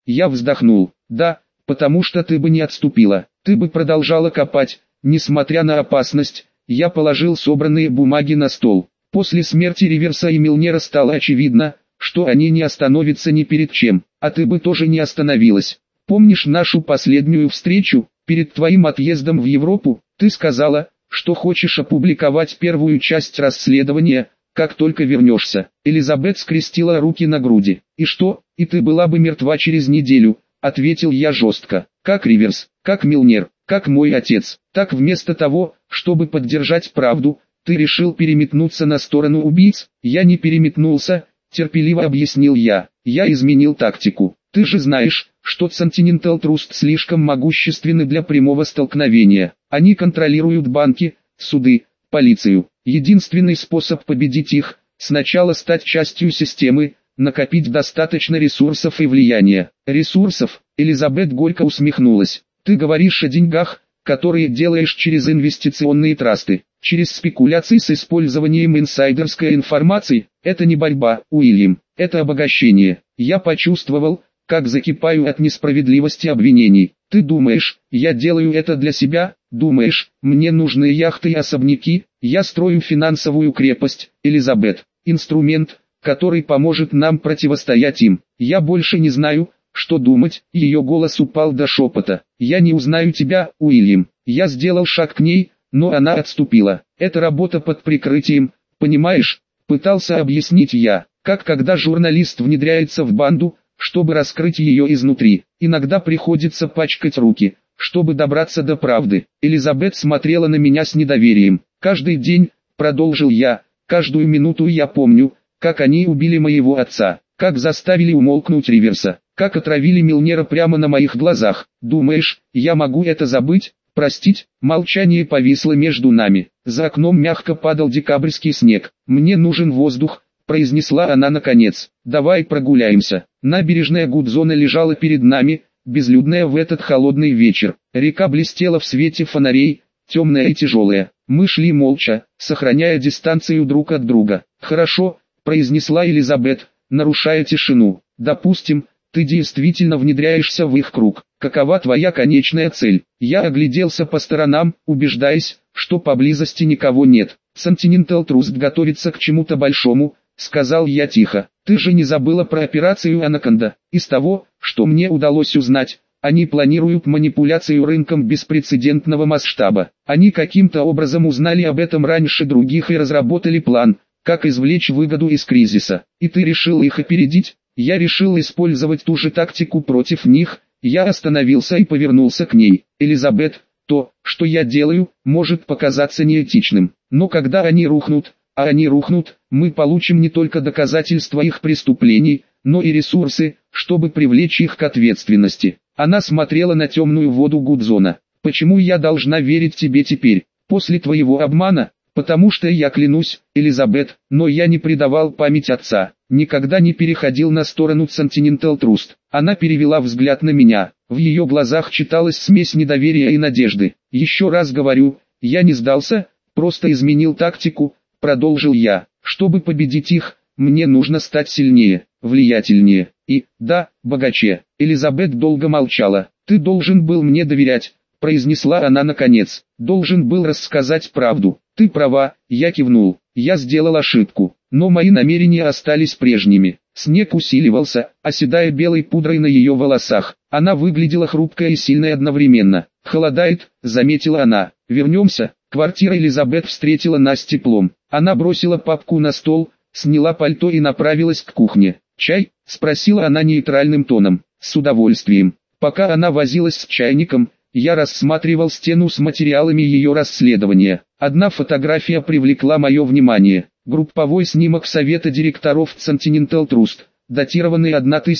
Я вздохнул. Да, потому что ты бы не отступила. Ты бы продолжала копать, несмотря на опасность. Я положил собранные бумаги на стол. После смерти Риверса и Милнера стало очевидно, что они не остановятся ни перед чем, а ты бы тоже не остановилась. Помнишь нашу последнюю встречу, перед твоим отъездом в Европу, ты сказала, что хочешь опубликовать первую часть расследования, как только вернешься. Элизабет скрестила руки на груди. И что, и ты была бы мертва через неделю, ответил я жестко. Как Риверс, как Милнер, как мой отец. Так вместо того, чтобы поддержать правду, ты решил переметнуться на сторону убийц. Я не переметнулся, терпеливо объяснил я. Я изменил тактику. Ты же знаешь, что Continental Trust слишком могущественны для прямого столкновения. Они контролируют банки, суды, полицию. Единственный способ победить их – сначала стать частью системы, накопить достаточно ресурсов и влияния. Ресурсов? Элизабет горько усмехнулась. Ты говоришь о деньгах, которые делаешь через инвестиционные трасты, через спекуляции с использованием инсайдерской информации. Это не борьба, Уильям, это обогащение. Я почувствовал, как закипаю от несправедливости обвинений. Ты думаешь, я делаю это для себя? Думаешь, мне нужны яхты и особняки? Я строю финансовую крепость, Элизабет, инструмент, который поможет нам противостоять им. Я больше не знаю, что думать. Ее голос упал до шепота. Я не узнаю тебя, Уильям. Я сделал шаг к ней, но она отступила. Это работа под прикрытием, понимаешь? Пытался объяснить я, как когда журналист внедряется в банду, чтобы раскрыть ее изнутри. Иногда приходится пачкать руки, чтобы добраться до правды. Элизабет смотрела на меня с недоверием. Каждый день, продолжил я, каждую минуту я помню, как они убили моего отца, как заставили умолкнуть Риверса, как отравили Милнера прямо на моих глазах. Думаешь, я могу это забыть? Простить? Молчание повисло между нами. За окном мягко падал декабрьский снег. Мне нужен воздух, произнесла она наконец. Давай прогуляемся. Набережная Гудзона лежала перед нами, безлюдная в этот холодный вечер. Река блестела в свете фонарей, темная и тяжелая. Мы шли молча, сохраняя дистанцию друг от друга. Хорошо, произнесла Элизабет, нарушая тишину. Допустим, ты действительно внедряешься в их круг. Какова твоя конечная цель? Я огляделся по сторонам, убеждаясь, что поблизости никого нет. Continental Trust готовится к чему-то большому, сказал я тихо. Ты же не забыла про операцию Анаконда? Из того, что мне удалось узнать, они планируют манипуляцию рынком беспрецедентного масштаба. Они каким-то образом узнали об этом раньше других и разработали план, как извлечь выгоду из кризиса. И ты решил их опередить? Я решил использовать ту же тактику против них. Я остановился и повернулся к ней. Элизабет, то, что я делаю, может показаться неэтичным, но когда они рухнут, а они рухнут, мы получим не только доказательства их преступлений, но и ресурсы, чтобы привлечь их к ответственности. Она смотрела на темную воду Гудзона. Почему я должна верить тебе теперь, после твоего обмана? Потому что я клянусь, Элизабет, но я не предавал память отца, никогда не переходил на сторону Continental Trust. Она перевела взгляд на меня, в ее глазах читалась смесь недоверия и надежды. Еще раз говорю, я не сдался, просто изменил тактику, продолжил я. Чтобы победить их, мне нужно стать сильнее, влиятельнее и, да, богаче. Элизабет долго молчала. Ты должен был мне доверять, произнесла она наконец. Должен был рассказать правду. Ты права, я кивнул. Я сделал ошибку, но мои намерения остались прежними. Снег усиливался, оседая белой пудрой на ее волосах. Она выглядела хрупкой и сильной одновременно. «Холодает», — заметила она. «Вернемся». Квартира Элизабет встретила нас теплом. Она бросила папку на стол, сняла пальто и направилась к кухне. «Чай?» — спросила она нейтральным тоном. «С удовольствием». Пока она возилась с чайником, я рассматривал стену с материалами ее расследования. Одна фотография привлекла мое внимание. Групповой снимок Совета директоров Continental Trust, датированный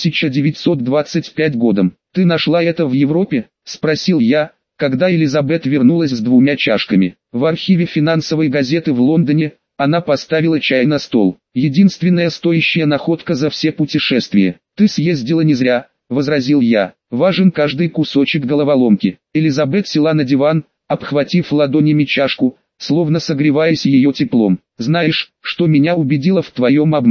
1925 годом. «Ты нашла это в Европе?» — спросил я, когда Элизабет вернулась с 2 чашками. В архиве финансовой газеты в Лондоне. Она поставила чай на стол. «Единственная стоящая находка за все путешествия. Ты съездила не зря», — возразил я. «Важен каждый кусочек головоломки». Элизабет села на диван, обхватив ладонями чашку, словно согреваясь ее теплом. «Знаешь, что меня убедило в твоем обмане?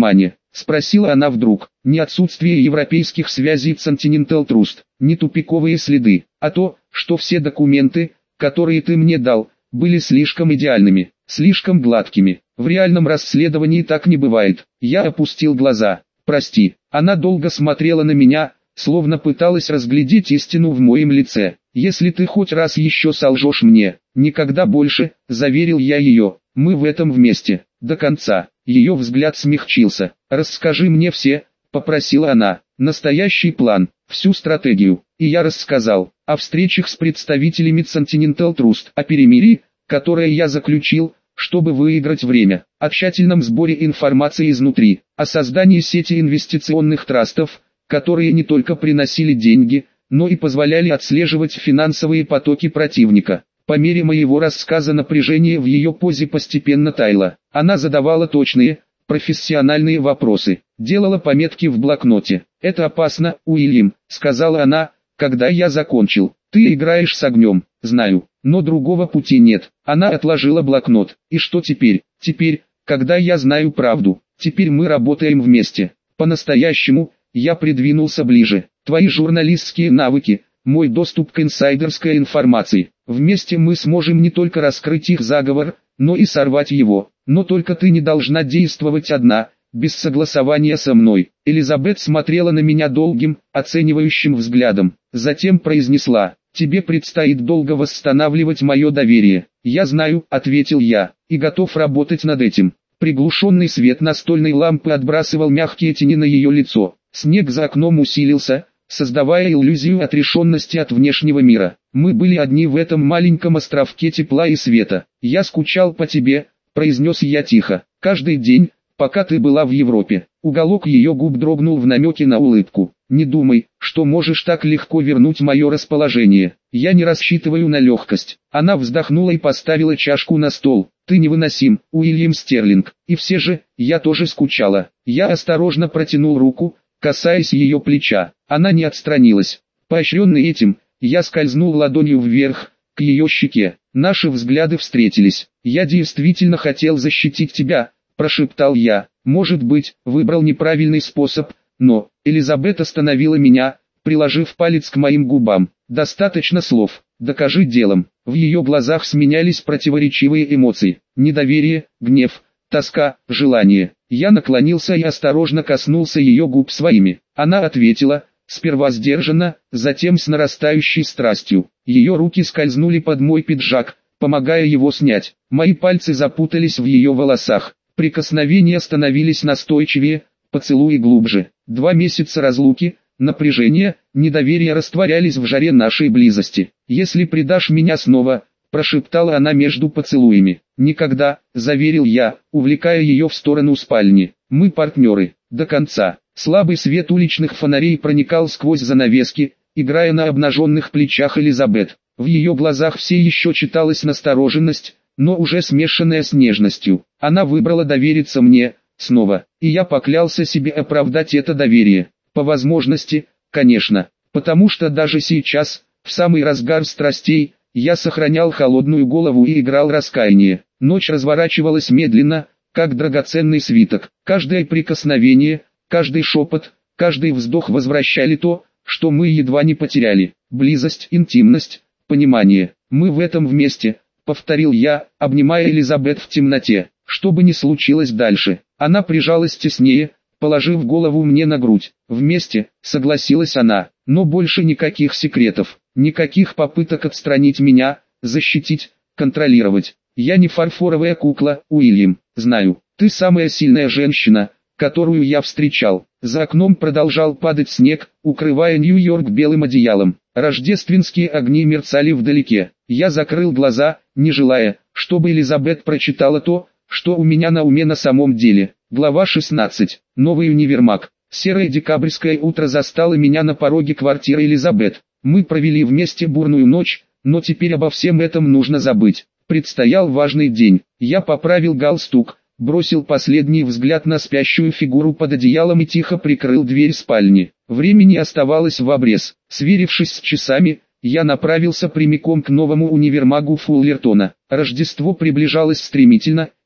Спросила она вдруг. Не отсутствие европейских связей в Continental Trust, не тупиковые следы, а то, что все документы, которые ты мне дал, были слишком идеальными, слишком гладкими. В реальном расследовании так не бывает. Я опустил глаза. Прости. Она долго смотрела на меня, словно пыталась разглядеть истину в моем лице. Если ты хоть раз еще солжешь мне, никогда больше, заверил я ее, мы в этом вместе, до конца. Ее взгляд смягчился. Расскажи мне все, попросила она, настоящий план, всю стратегию. И я рассказал о встречах с представителями Continental Trust, о перемирии, которое я заключил, чтобы выиграть время, о тщательном сборе информации изнутри, о создании сети инвестиционных трастов, которые не только приносили деньги, но и позволяли отслеживать финансовые потоки противника. По мере моего рассказа напряжение в ее позе постепенно таяло. Она задавала точные, профессиональные вопросы, делала пометки в блокноте. «Это опасно, Уильям», — сказала она, когда я закончил. «Ты играешь с огнем, знаю, но другого пути нет». Она отложила блокнот. «И что теперь?» «Теперь, когда я знаю правду, теперь мы работаем вместе. По-настоящему». Я придвинулся ближе. «Твои журналистские навыки, мой доступ к инсайдерской информации. Вместе мы сможем не только раскрыть их заговор, но и сорвать его. Но только ты не должна действовать одна, без согласования со мной». Элизабет смотрела на меня долгим, оценивающим взглядом. Затем произнесла: «Тебе предстоит долго восстанавливать мое доверие». «Я знаю», — ответил я, — «и готов работать над этим». Приглушенный свет настольной лампы отбрасывал мягкие тени на ее лицо. Снег за окном усилился, создавая иллюзию отрешенности от внешнего мира. Мы были одни в этом маленьком островке тепла и света. «Я скучал по тебе», — произнес я тихо, — «каждый день, пока ты была в Европе». Уголок ее губ дрогнул в намеке на улыбку. «Не думай, что можешь так легко вернуть мое расположение. Я не рассчитываю на легкость». Она вздохнула и поставила чашку на стол. «Ты невыносим, Уильям Стерлинг. И все же, я тоже скучала». Я осторожно протянул руку, касаясь ее плеча. Она не отстранилась. Поощренный этим, я скользнул ладонью вверх, к ее щеке. Наши взгляды встретились. «Я действительно хотел защитить тебя», — прошептал я. «Может быть, выбрал неправильный способ, но...» Элизабет остановила меня, приложив палец к моим губам. «Достаточно слов, докажи делом». В ее глазах сменялись противоречивые эмоции. Недоверие, гнев, тоска, желание. Я наклонился и осторожно коснулся ее губ своими. Она ответила, сперва сдержанно, затем с нарастающей страстью. Ее руки скользнули под мой пиджак, помогая его снять. Мои пальцы запутались в ее волосах. Прикосновения становились настойчивее, поцелуи глубже. 2 месяца разлуки, напряжение, недоверие растворялись в жаре нашей близости. «Если предашь меня снова», — прошептала она между поцелуями. «Никогда», — заверил я, увлекая ее в сторону спальни. «Мы партнеры, до конца». Слабый свет уличных фонарей проникал сквозь занавески, играя на обнаженных плечах Элизабет. В ее глазах все еще читалась настороженность, но уже смешанная с нежностью. Она выбрала довериться мне, снова, и я поклялся себе оправдать это доверие. По возможности, конечно, потому что даже сейчас, в самый разгар страстей, я сохранял холодную голову и играл раскаяние. Ночь разворачивалась медленно, как драгоценный свиток. Каждое прикосновение, каждый шепот, каждый вздох возвращали то, что мы едва не потеряли. Близость, интимность, понимание. «Мы в этом вместе», — повторил я, обнимая Элизабет в темноте. Что бы ни случилось дальше, она прижалась теснее, положив голову мне на грудь. «Вместе», — согласилась она, — «но больше никаких секретов, никаких попыток отстранить меня, защитить, контролировать. Я не фарфоровая кукла, Уильям, знаю, ты самая сильная женщина, которую я встречал». За окном продолжал падать снег, укрывая Нью-Йорк белым одеялом. Рождественские огни мерцали вдалеке. Я закрыл глаза, не желая, чтобы Элизабет прочитала то, что у меня на уме на самом деле. Глава 16. Новый универмаг. Серое декабрьское утро застало меня на пороге квартиры Элизабет. Мы провели вместе бурную ночь, но теперь обо всем этом нужно забыть. Предстоял важный день. Я поправил галстук, бросил последний взгляд на спящую фигуру под одеялом и тихо прикрыл дверь спальни. Времени оставалось в обрез. Сверившись с часами, я направился прямиком к новому универмагу Фуллертона. Рождество приближалось стремительно,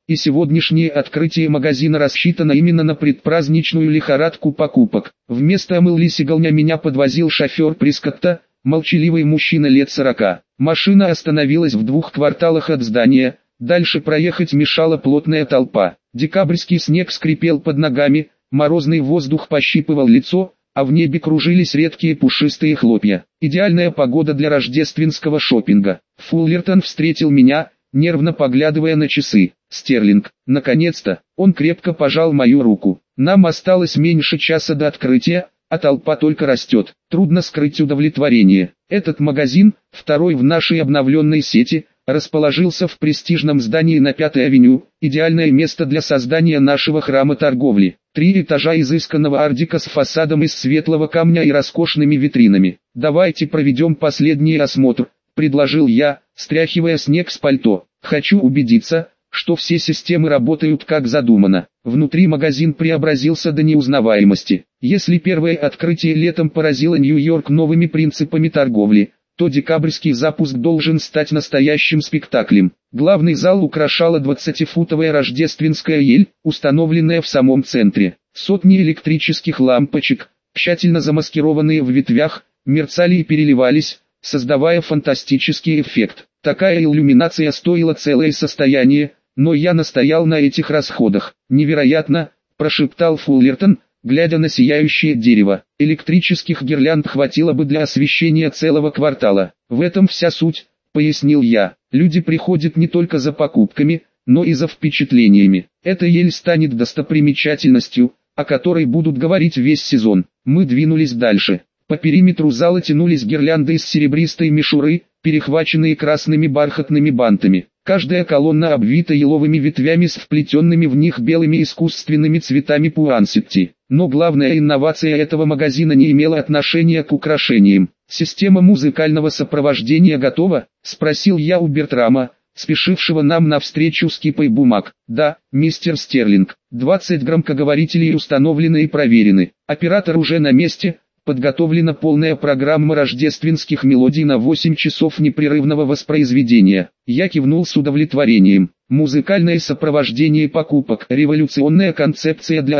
и сегодняшнее открытие магазина рассчитано именно на предпраздничную лихорадку покупок. Вместо Мэлли-Сигалня меня подвозил шофер Прискотта, молчаливый мужчина лет 40. Машина остановилась в 2 кварталах от здания, дальше проехать мешала плотная толпа. Декабрьский снег скрипел под ногами, морозный воздух пощипывал лицо, а в небе кружились редкие пушистые хлопья. Идеальная погода для рождественского шопинга. Фуллертон встретил меня, нервно поглядывая на часы. «Стерлинг, наконец-то!» Он крепко пожал мою руку. «Нам осталось меньше часа до открытия, а толпа только растет. Трудно скрыть удовлетворение. Этот магазин, второй в нашей обновленной сети, расположился в престижном здании на 5-й авеню, идеальное место для создания нашего храма торговли. 3 этажа изысканного ардика с фасадом из светлого камня и роскошными витринами. «Давайте проведем последний осмотр», — предложил я, стряхивая снег с пальто. «Хочу убедиться, что все системы работают как задумано». Внутри магазин преобразился до неузнаваемости. Если первое открытие летом поразило Нью-Йорк новыми принципами торговли, то декабрьский запуск должен стать настоящим спектаклем. Главный зал украшала 20-футовая рождественская ель, установленная в самом центре. Сотни электрических лампочек, тщательно замаскированные в ветвях, мерцали и переливались, создавая фантастический эффект. Такая иллюминация стоила целое состояние, но я настоял на этих расходах. «Невероятно», – прошептал Фуллертон, глядя на сияющее дерево. «Электрических гирлянд хватило бы для освещения целого квартала. В этом вся суть», — пояснил я. «Люди приходят не только за покупками, но и за впечатлениями. Эта ель станет достопримечательностью, о которой будут говорить весь сезон». Мы двинулись дальше. По периметру зала тянулись гирлянды из серебристой мишуры, перехваченные красными бархатными бантами. Каждая колонна обвита еловыми ветвями с вплетенными в них белыми искусственными цветами пуансетти. Но главная инновация этого магазина не имела отношения к украшениям. «Система музыкального сопровождения готова?» – спросил я у Бертрама, спешившего нам навстречу с кипой бумаг. «Да, мистер Стерлинг, 20 громкоговорителей установлены и проверены. Оператор уже на месте». Подготовлена полная программа рождественских мелодий на 8 часов непрерывного воспроизведения. Я кивнул с удовлетворением. Музыкальное сопровождение покупок. Революционная концепция для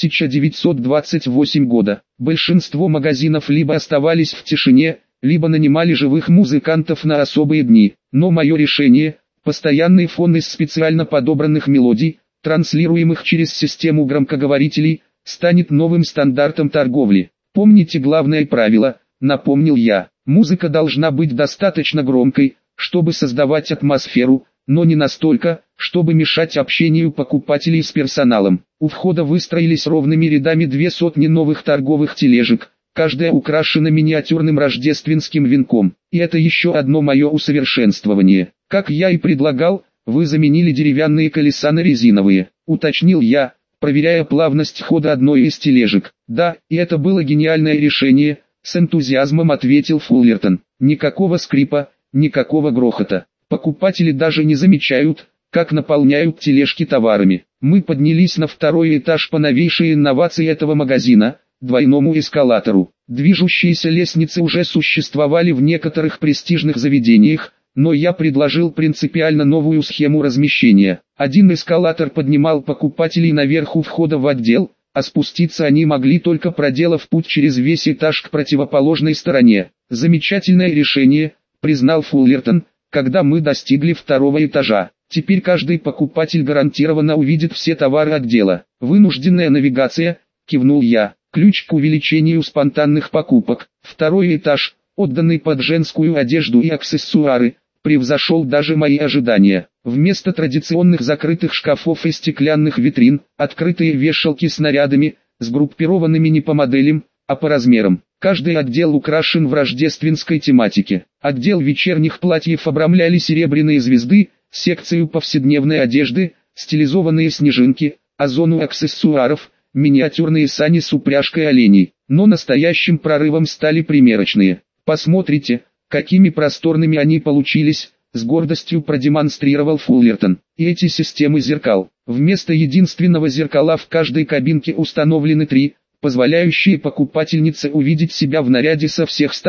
1928 года. Большинство магазинов либо оставались в тишине, либо нанимали живых музыкантов на особые дни. Но мое решение – постоянный фон из специально подобранных мелодий, транслируемых через систему громкоговорителей, станет новым стандартом торговли. «Помните главное правило», — напомнил я. «Музыка должна быть достаточно громкой, чтобы создавать атмосферу, но не настолько, чтобы мешать общению покупателей с персоналом». У входа выстроились ровными рядами 200 новых торговых тележек, каждая украшена миниатюрным рождественским венком. И это еще одно мое усовершенствование. «Как я и предлагал, вы заменили деревянные колеса на резиновые», — уточнил я, проверяя плавность хода одной из тележек. «Да, и это было гениальное решение», — с энтузиазмом ответил Фуллертон. «Никакого скрипа, никакого грохота. Покупатели даже не замечают, как наполняют тележки товарами». Мы поднялись на 2-й этаж по новейшей инновации этого магазина, двойному эскалатору. Движущиеся лестницы уже существовали в некоторых престижных заведениях, но я предложил принципиально новую схему размещения. Один эскалатор поднимал покупателей наверх у входа в отдел, а спуститься они могли только проделав путь через весь этаж к противоположной стороне. «Замечательное решение», — признал Фуллертон, когда мы достигли 2-го этажа. «Теперь каждый покупатель гарантированно увидит все товары отдела». «Вынужденная навигация», — кивнул я. «Ключ к увеличению спонтанных покупок». 2-й этаж, отданный под женскую одежду и аксессуары, превзошел даже мои ожидания. Вместо традиционных закрытых шкафов и стеклянных витрин, открытые вешалки с нарядами, сгруппированными не по моделям, а по размерам. Каждый отдел украшен в рождественской тематике. Отдел вечерних платьев обрамляли серебряные звезды, секцию повседневной одежды, стилизованные снежинки, а зону аксессуаров, миниатюрные сани с упряжкой оленей. Но настоящим прорывом стали примерочные. «Посмотрите, какими просторными они получились», — с гордостью продемонстрировал Фуллертон. «И эти системы зеркал. Вместо единственного зеркала в каждой кабинке установлены 3, позволяющие покупательнице увидеть себя в наряде со всех сторон.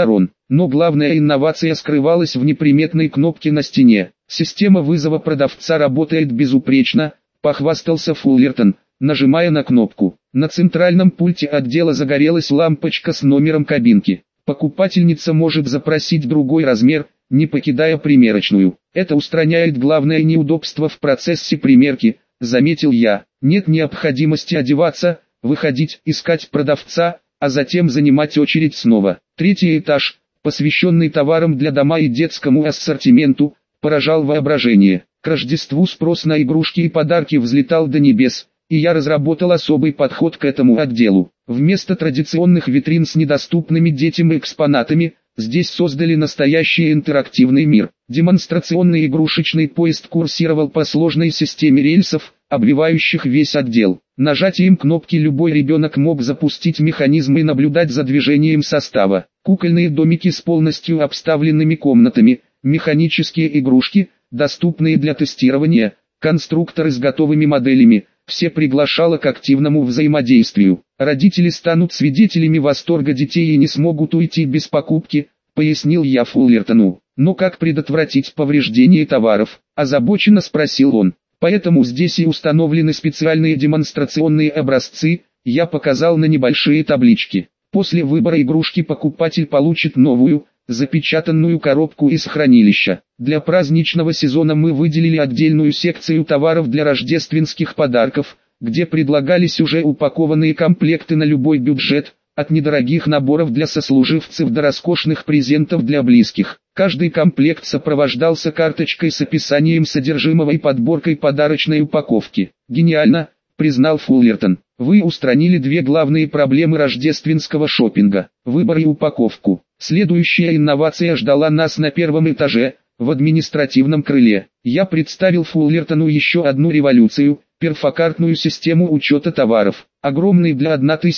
Но главная инновация скрывалась в неприметной кнопке на стене. «Система вызова продавца работает безупречно», — похвастался Фуллертон, нажимая на кнопку. На центральном пульте отдела загорелась лампочка с номером кабинки. Покупательница может запросить другой размер, не покидая примерочную. Это устраняет главное неудобство в процессе примерки, заметил я. Нет необходимости одеваться, выходить, искать продавца, а затем занимать очередь снова. Третий этаж, посвященный товарам для дома и детскому ассортименту, поражал воображение. К Рождеству спрос на игрушки и подарки взлетал до небес, и я разработал особый подход к этому отделу. Вместо традиционных витрин с недоступными детям экспонатами, здесь создали настоящий интерактивный мир. Демонстрационный игрушечный поезд курсировал по сложной системе рельсов, обвивающих весь отдел. Нажатием кнопки любой ребенок мог запустить механизм и наблюдать за движением состава. Кукольные домики с полностью обставленными комнатами, механические игрушки, доступные для тестирования, конструкторы с готовыми моделями – все приглашало к активному взаимодействию. Родители станут свидетелями восторга детей и не смогут уйти без покупки, пояснил я Фуллертону. Но как предотвратить повреждение товаров, озабоченно спросил он. Поэтому здесь и установлены специальные демонстрационные образцы, я показал на небольшие таблички. После выбора игрушки покупатель получит новую, запечатанную коробку из хранилища. Для праздничного сезона мы выделили отдельную секцию товаров для рождественских подарков, где предлагались уже упакованные комплекты на любой бюджет, от недорогих наборов для сослуживцев до роскошных презентов для близких. Каждый комплект сопровождался карточкой с описанием содержимого и подборкой подарочной упаковки. «Гениально», — признал Фуллертон. «Вы устранили две главные проблемы рождественского шопинга – выбор и упаковку». Следующая инновация ждала нас на первом этаже, в административном крыле. Я представил Фуллертону еще одну революцию – перфокартную систему учета товаров. Огромный для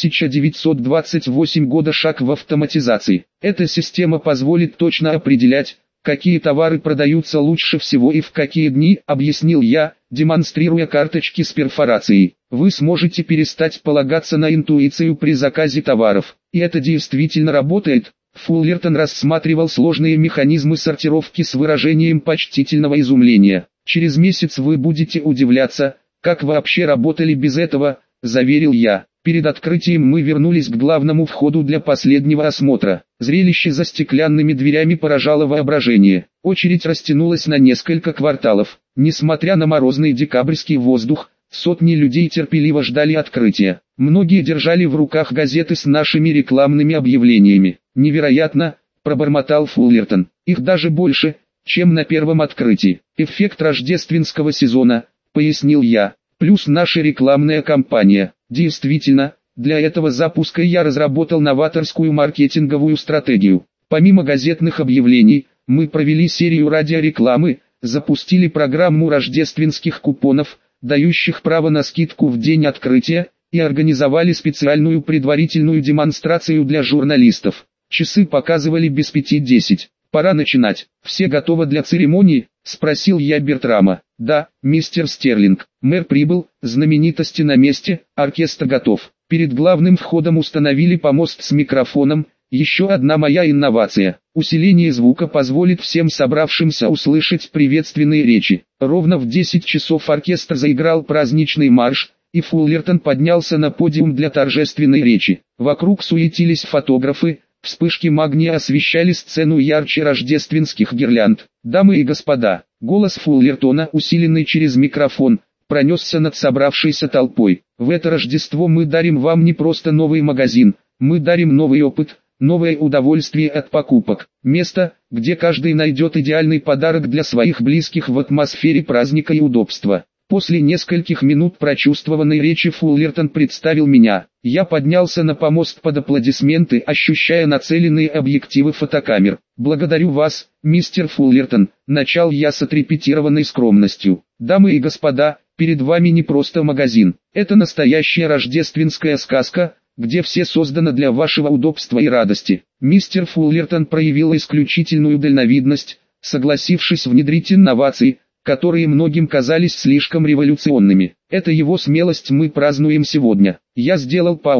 1928 года шаг в автоматизации. Эта система позволит точно определять, какие товары продаются лучше всего и в какие дни, объяснил я, демонстрируя карточки с перфорацией. Вы сможете перестать полагаться на интуицию при заказе товаров. И это действительно работает. Фуллертон рассматривал сложные механизмы сортировки с выражением почтительного изумления. Через месяц вы будете удивляться, как вообще работали без этого, заверил я. Перед открытием мы вернулись к главному входу для последнего осмотра. Зрелище за стеклянными дверями поражало воображение. Очередь растянулась на несколько кварталов. Несмотря на морозный декабрьский воздух, сотни людей терпеливо ждали открытия. Многие держали в руках газеты с нашими рекламными объявлениями. «Невероятно», — пробормотал Фуллертон. «Их даже больше, чем на первом открытии. Эффект рождественского сезона», — пояснил я. «Плюс наша рекламная кампания». Действительно, для этого запуска я разработал новаторскую маркетинговую стратегию. Помимо газетных объявлений, мы провели серию радиорекламы, запустили программу рождественских купонов, дающих право на скидку в день открытия, и организовали специальную предварительную демонстрацию для журналистов. Часы показывали без 5:10. «Пора начинать. Все готовы для церемонии?» — спросил я Бертрама. «Да, мистер Стерлинг. Мэр прибыл, знаменитости на месте, оркестр готов». Перед главным входом установили помост с микрофоном. Еще одна моя инновация. Усиление звука позволит всем собравшимся услышать приветственные речи. Ровно в 10 часов оркестр заиграл праздничный марш, и Фуллертон поднялся на подиум для торжественной речи. Вокруг суетились фотографы. Вспышки магния освещали сцену ярче рождественских гирлянд. «Дамы и господа», голос Фуллертона, усиленный через микрофон, пронесся над собравшейся толпой. «В это Рождество мы дарим вам не просто новый магазин, мы дарим новый опыт, новое удовольствие от покупок. Место, где каждый найдет идеальный подарок для своих близких в атмосфере праздника и удобства». После нескольких минут прочувствованной речи Фуллертон представил меня. Я поднялся на помост под аплодисменты, ощущая нацеленные объективы фотокамер. «Благодарю вас, мистер Фуллертон», — начал я с отрепетированной скромностью. «Дамы и господа, перед вами не просто магазин. Это настоящая рождественская сказка, где все создано для вашего удобства и радости». Мистер Фуллертон проявил исключительную дальновидность, согласившись внедрить инновации, которые многим казались слишком революционными. Это его смелость мы празднуем сегодня. Я сделал паузу,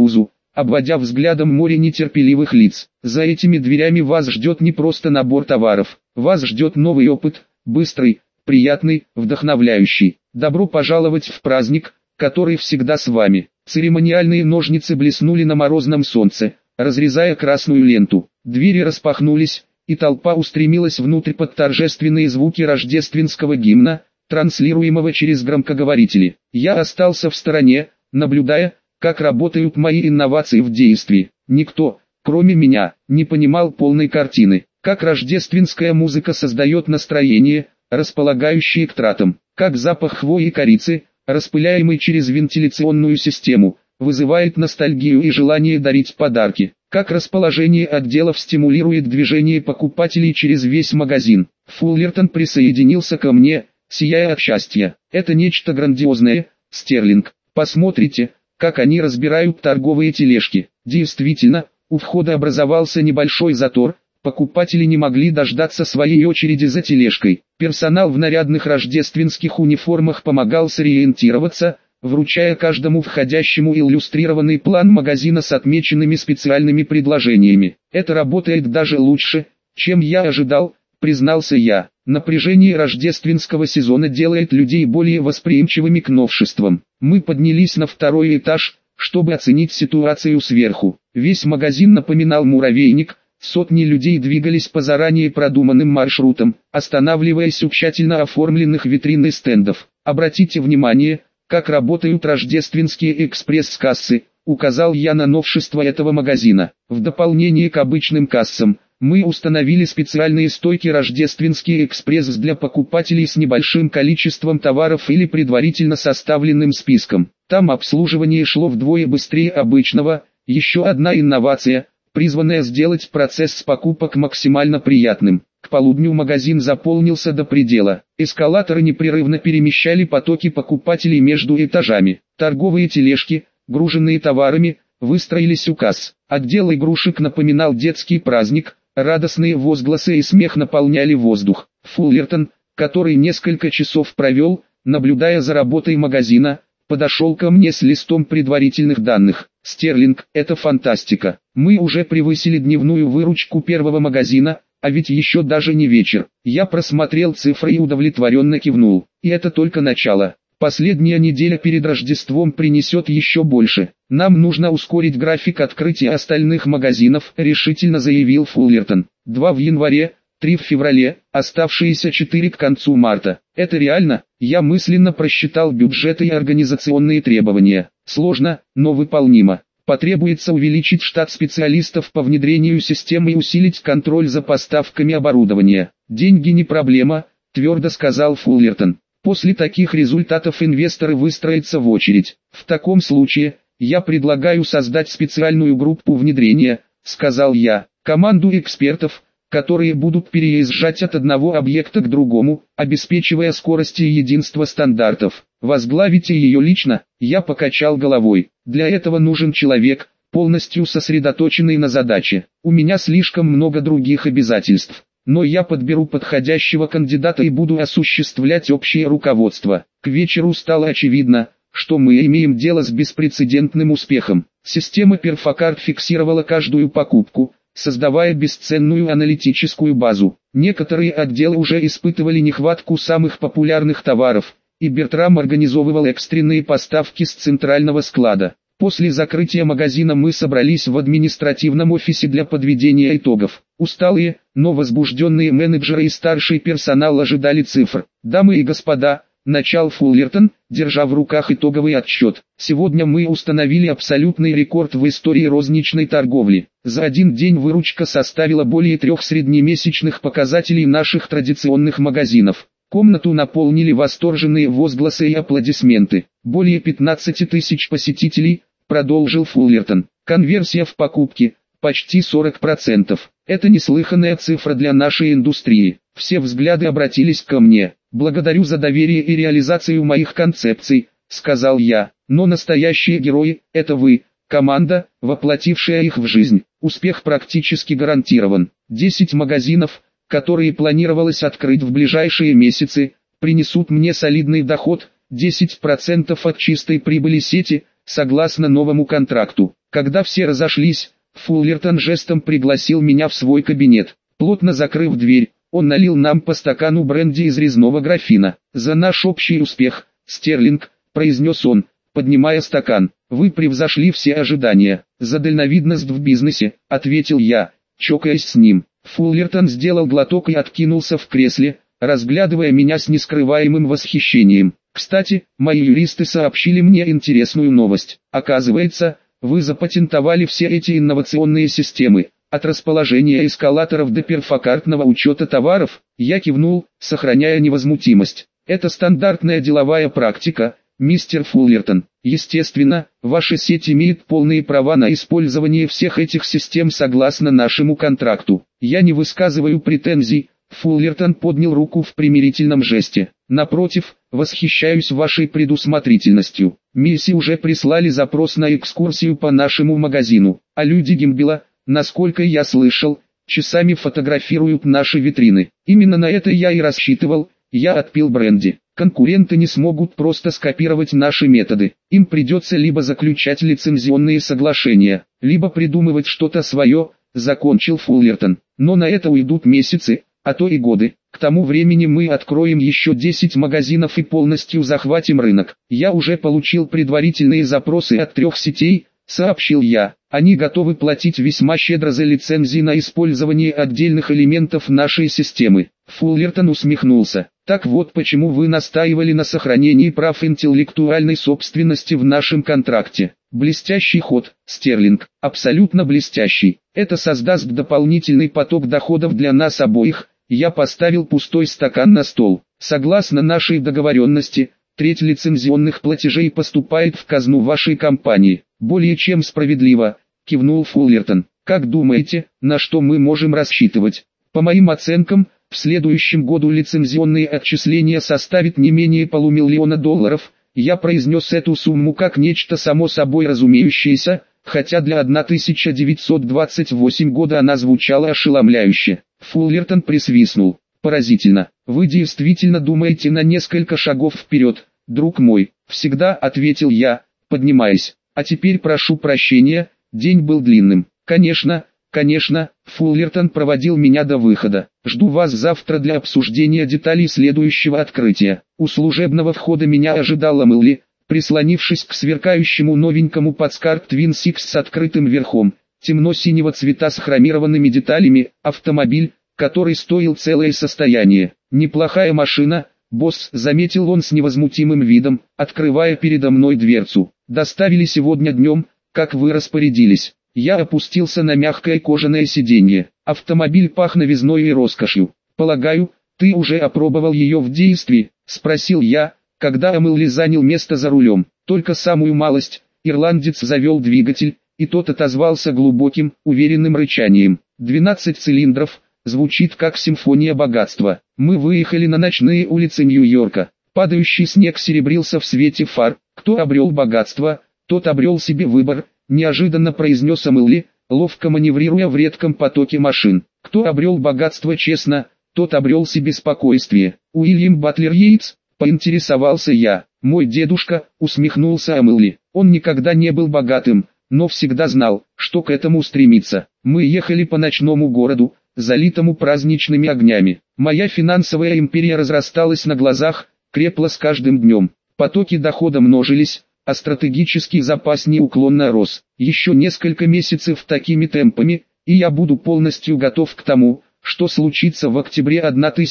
обводя взглядом море нетерпеливых лиц. За этими дверями вас ждет не просто набор товаров, вас ждет новый опыт, быстрый, приятный, вдохновляющий. Добро пожаловать в праздник, который всегда с вами. Церемониальные ножницы блеснули на морозном солнце, разрезая красную ленту. Двери распахнулись, и толпа устремилась внутрь под торжественные звуки рождественского гимна, транслируемого через громкоговорители. Я остался в стороне, наблюдая, как работают мои инновации в действии. Никто, кроме меня, не понимал полной картины, как рождественская музыка создает настроение, располагающее к тратам, как запах хвои и корицы, распыляемый через вентиляционную систему, вызывает ностальгию и желание дарить подарки, как расположение отделов стимулирует движение покупателей через весь магазин. Фуллертон присоединился ко мне, сияя от счастья. Это нечто грандиозное, Стерлинг. Посмотрите, как они разбирают торговые тележки. Действительно, у входа образовался небольшой затор, покупатели не могли дождаться своей очереди за тележкой. Персонал в нарядных рождественских униформах помогал сориентироваться, вручая каждому входящему иллюстрированный план магазина с отмеченными специальными предложениями. Это работает даже лучше, чем я ожидал, признался я. Напряжение рождественского сезона делает людей более восприимчивыми к новшествам. Мы поднялись на второй этаж, чтобы оценить ситуацию сверху. Весь магазин напоминал муравейник, сотни людей двигались по заранее продуманным маршрутам, останавливаясь у тщательно оформленных витрин и стендов. Обратите внимание, как работают рождественские экспресс-кассы, указал я на новшество этого магазина. В дополнение к обычным кассам, мы установили специальные стойки рождественский экспресс для покупателей с небольшим количеством товаров или предварительно составленным списком. Там обслуживание шло вдвое быстрее обычного. Еще одна инновация, призванная сделать процесс покупок максимально приятным. К полудню магазин заполнился до предела. Эскалаторы непрерывно перемещали потоки покупателей между этажами. Торговые тележки, груженные товарами, выстроились у касс. Отдел игрушек напоминал детский праздник. Радостные возгласы и смех наполняли воздух. Фуллертон, который несколько часов провел, наблюдая за работой магазина, подошел ко мне с листом предварительных данных. «Стерлинг, это фантастика. Мы уже превысили дневную выручку первого магазина, а ведь еще даже не вечер». Я просмотрел цифры и удовлетворенно кивнул. И это только начало. Последняя неделя перед Рождеством принесет еще больше. Нам нужно ускорить график открытия остальных магазинов, решительно заявил Фуллертон. 2 в январе, 3 в феврале, оставшиеся 4 к концу марта. Это реально? Я мысленно просчитал бюджеты и организационные требования. Сложно, но выполнимо. Потребуется увеличить штат специалистов по внедрению системы и усилить контроль за поставками оборудования. Деньги не проблема, твердо сказал Фуллертон. После таких результатов инвесторы выстроятся в очередь. В таком случае, я предлагаю создать специальную группу внедрения, сказал я, команду экспертов, которые будут переезжать от одного объекта к другому, обеспечивая скорость и единство стандартов. Возглавите ее лично? Я покачал головой. Для этого нужен человек, полностью сосредоточенный на задаче. У меня слишком много других обязательств. Но я подберу подходящего кандидата и буду осуществлять общее руководство. К вечеру стало очевидно, что мы имеем дело с беспрецедентным успехом. Система Perfocat фиксировала каждую покупку, создавая бесценную аналитическую базу. Некоторые отделы уже испытывали нехватку самых популярных товаров, и Бертрам организовывал экстренные поставки с центрального склада. После закрытия магазина мы собрались в административном офисе для подведения итогов. Усталые, но возбужденные менеджеры и старший персонал ожидали цифр. «Дамы и господа», — начал Фуллертон, держа в руках итоговый отчет. «Сегодня мы установили абсолютный рекорд в истории розничной торговли. За один день выручка составила более 3 среднемесячных показателей наших традиционных магазинов». Комнату наполнили восторженные возгласы и аплодисменты. «Более 15 тысяч посетителей», — продолжил Фуллертон. «Конверсия в покупки — почти 40%. Это неслыханная цифра для нашей индустрии. Все взгляды обратились ко мне. Благодарю за доверие и реализацию моих концепций», — сказал я. «Но настоящие герои — это вы, команда, воплотившая их в жизнь. Успех практически гарантирован. 10 магазинов, которые планировалось открыть в ближайшие месяцы, принесут мне солидный доход, 10% от чистой прибыли сети, согласно новому контракту. Когда все разошлись, Фуллертон жестом пригласил меня в свой кабинет. Плотно закрыв дверь, он налил нам по стакану бренди из резного графина. «За наш общий успех, Стерлинг», — произнес он, поднимая стакан. «Вы превзошли все ожидания». «За дальновидность в бизнесе», — ответил я, чокаясь с ним. Фуллертон сделал глоток и откинулся в кресле, разглядывая меня с нескрываемым восхищением. «Кстати, мои юристы сообщили мне интересную новость. Оказывается, вы запатентовали все эти инновационные системы, от расположения эскалаторов до перфокартного учета товаров». Я кивнул, сохраняя невозмутимость. «Это стандартная деловая практика, мистер Фуллертон. Естественно, ваша сеть имеет полные права на использование всех этих систем согласно нашему контракту. Я не высказываю претензий». Фуллертон поднял руку в примирительном жесте. «Напротив, восхищаюсь вашей предусмотрительностью. Мисси уже прислали запрос на экскурсию по нашему магазину, а люди Гимбела, насколько я слышал, часами фотографируют наши витрины. Именно на это я и рассчитывал». Я отпил бренди. «Конкуренты не смогут просто скопировать наши методы. Им придется либо заключать лицензионные соглашения, либо придумывать что-то свое», — закончил Фуллертон. «Но на это уйдут месяцы, а то и годы. К тому времени мы откроем еще 10 магазинов и полностью захватим рынок. Я уже получил предварительные запросы от 3 сетей», — сообщил я. «Они готовы платить весьма щедро за лицензии на использование отдельных элементов нашей системы». Фуллертон усмехнулся. «Так вот почему вы настаивали на сохранении прав интеллектуальной собственности в нашем контракте. Блестящий ход, Стерлинг, абсолютно блестящий. Это создаст дополнительный поток доходов для нас обоих». Я поставил пустой стакан на стол. «Согласно нашей договоренности, треть лицензионных платежей поступает в казну вашей компании». «Более чем справедливо», — кивнул Фуллертон. «Как думаете, на что мы можем рассчитывать?» «По моим оценкам, в следующем году лицензионные отчисления составят не менее $500 000. Я произнес эту сумму как нечто само собой разумеющееся, хотя для 1928 года она звучала ошеломляюще. Фуллертон присвистнул. «Поразительно. Вы действительно думаете на несколько шагов вперед, друг мой». «Всегда», — ответил я, поднимаясь. «А теперь прошу прощения, день был длинным». «Конечно, конечно», — Фуллертон проводил меня до выхода. «Жду вас завтра для обсуждения деталей следующего открытия». У служебного входа меня ожидала Мэлли, прислонившись к сверкающему новенькому Пацкарт Twin Six с открытым верхом, темно-синего цвета с хромированными деталями, автомобиль, который стоил целое состояние. «Неплохая машина, босс», — заметил он с невозмутимым видом, открывая передо мной дверцу. «Доставили сегодня днем, как вы распорядились». Я опустился на мягкое кожаное сиденье. Автомобиль пах новизной и роскошью. «Полагаю, ты уже опробовал ее в действии?» — спросил я, когда Эмилли занял место за рулем. «Только самую малость». Ирландец завел двигатель, и тот отозвался глубоким, уверенным рычанием. 12 цилиндров, звучит как симфония богатства. Мы выехали на ночные улицы Нью-Йорка. Падающий снег серебрился в свете фар. «Кто обрел богатство, тот обрел себе выбор», — неожиданно произнес Эмилли, ловко маневрируя в редком потоке машин. «Кто обрел богатство честно, тот обрел себе спокойствие». «Уильям Батлер Йейтс?» — поинтересовался я. «Мой дедушка», — усмехнулся Эмилли. «Он никогда не был богатым, но всегда знал, что к этому стремиться. Мы ехали по ночному городу, залитому праздничными огнями. Моя финансовая империя разрасталась на глазах, крепла с каждым днем. Потоки дохода множились, а стратегический запас неуклонно рос. Еще несколько месяцев такими темпами, и я буду полностью готов к тому, что случится в октябре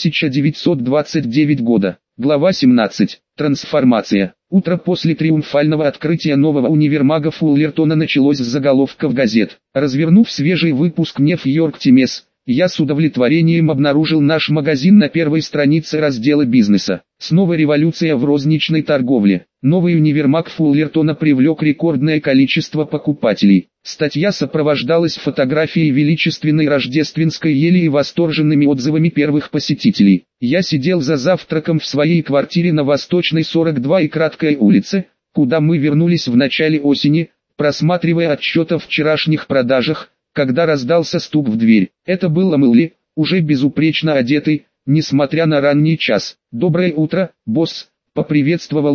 1929 года». Глава 17. Трансформация. Утро после триумфального открытия нового универмага Фуллертона началось с заголовков газет. Развернув свежий выпуск «Нью-Йорк Таймс», я с удовлетворением обнаружил наш магазин на первой странице раздела бизнеса. Снова революция в розничной торговле. Новый универмаг Фуллертона привлек рекордное количество покупателей. Статья сопровождалась фотографией величественной рождественской ели и восторженными отзывами первых посетителей. Я сидел за завтраком в своей квартире на Восточной 42 и Краткой улице, куда мы вернулись в начале осени, просматривая отчеты о вчерашних продажах, когда раздался стук в дверь. Это был Эмилли, уже безупречно одетый, несмотря на ранний час. «Доброе утро, босс», — поприветствовал он,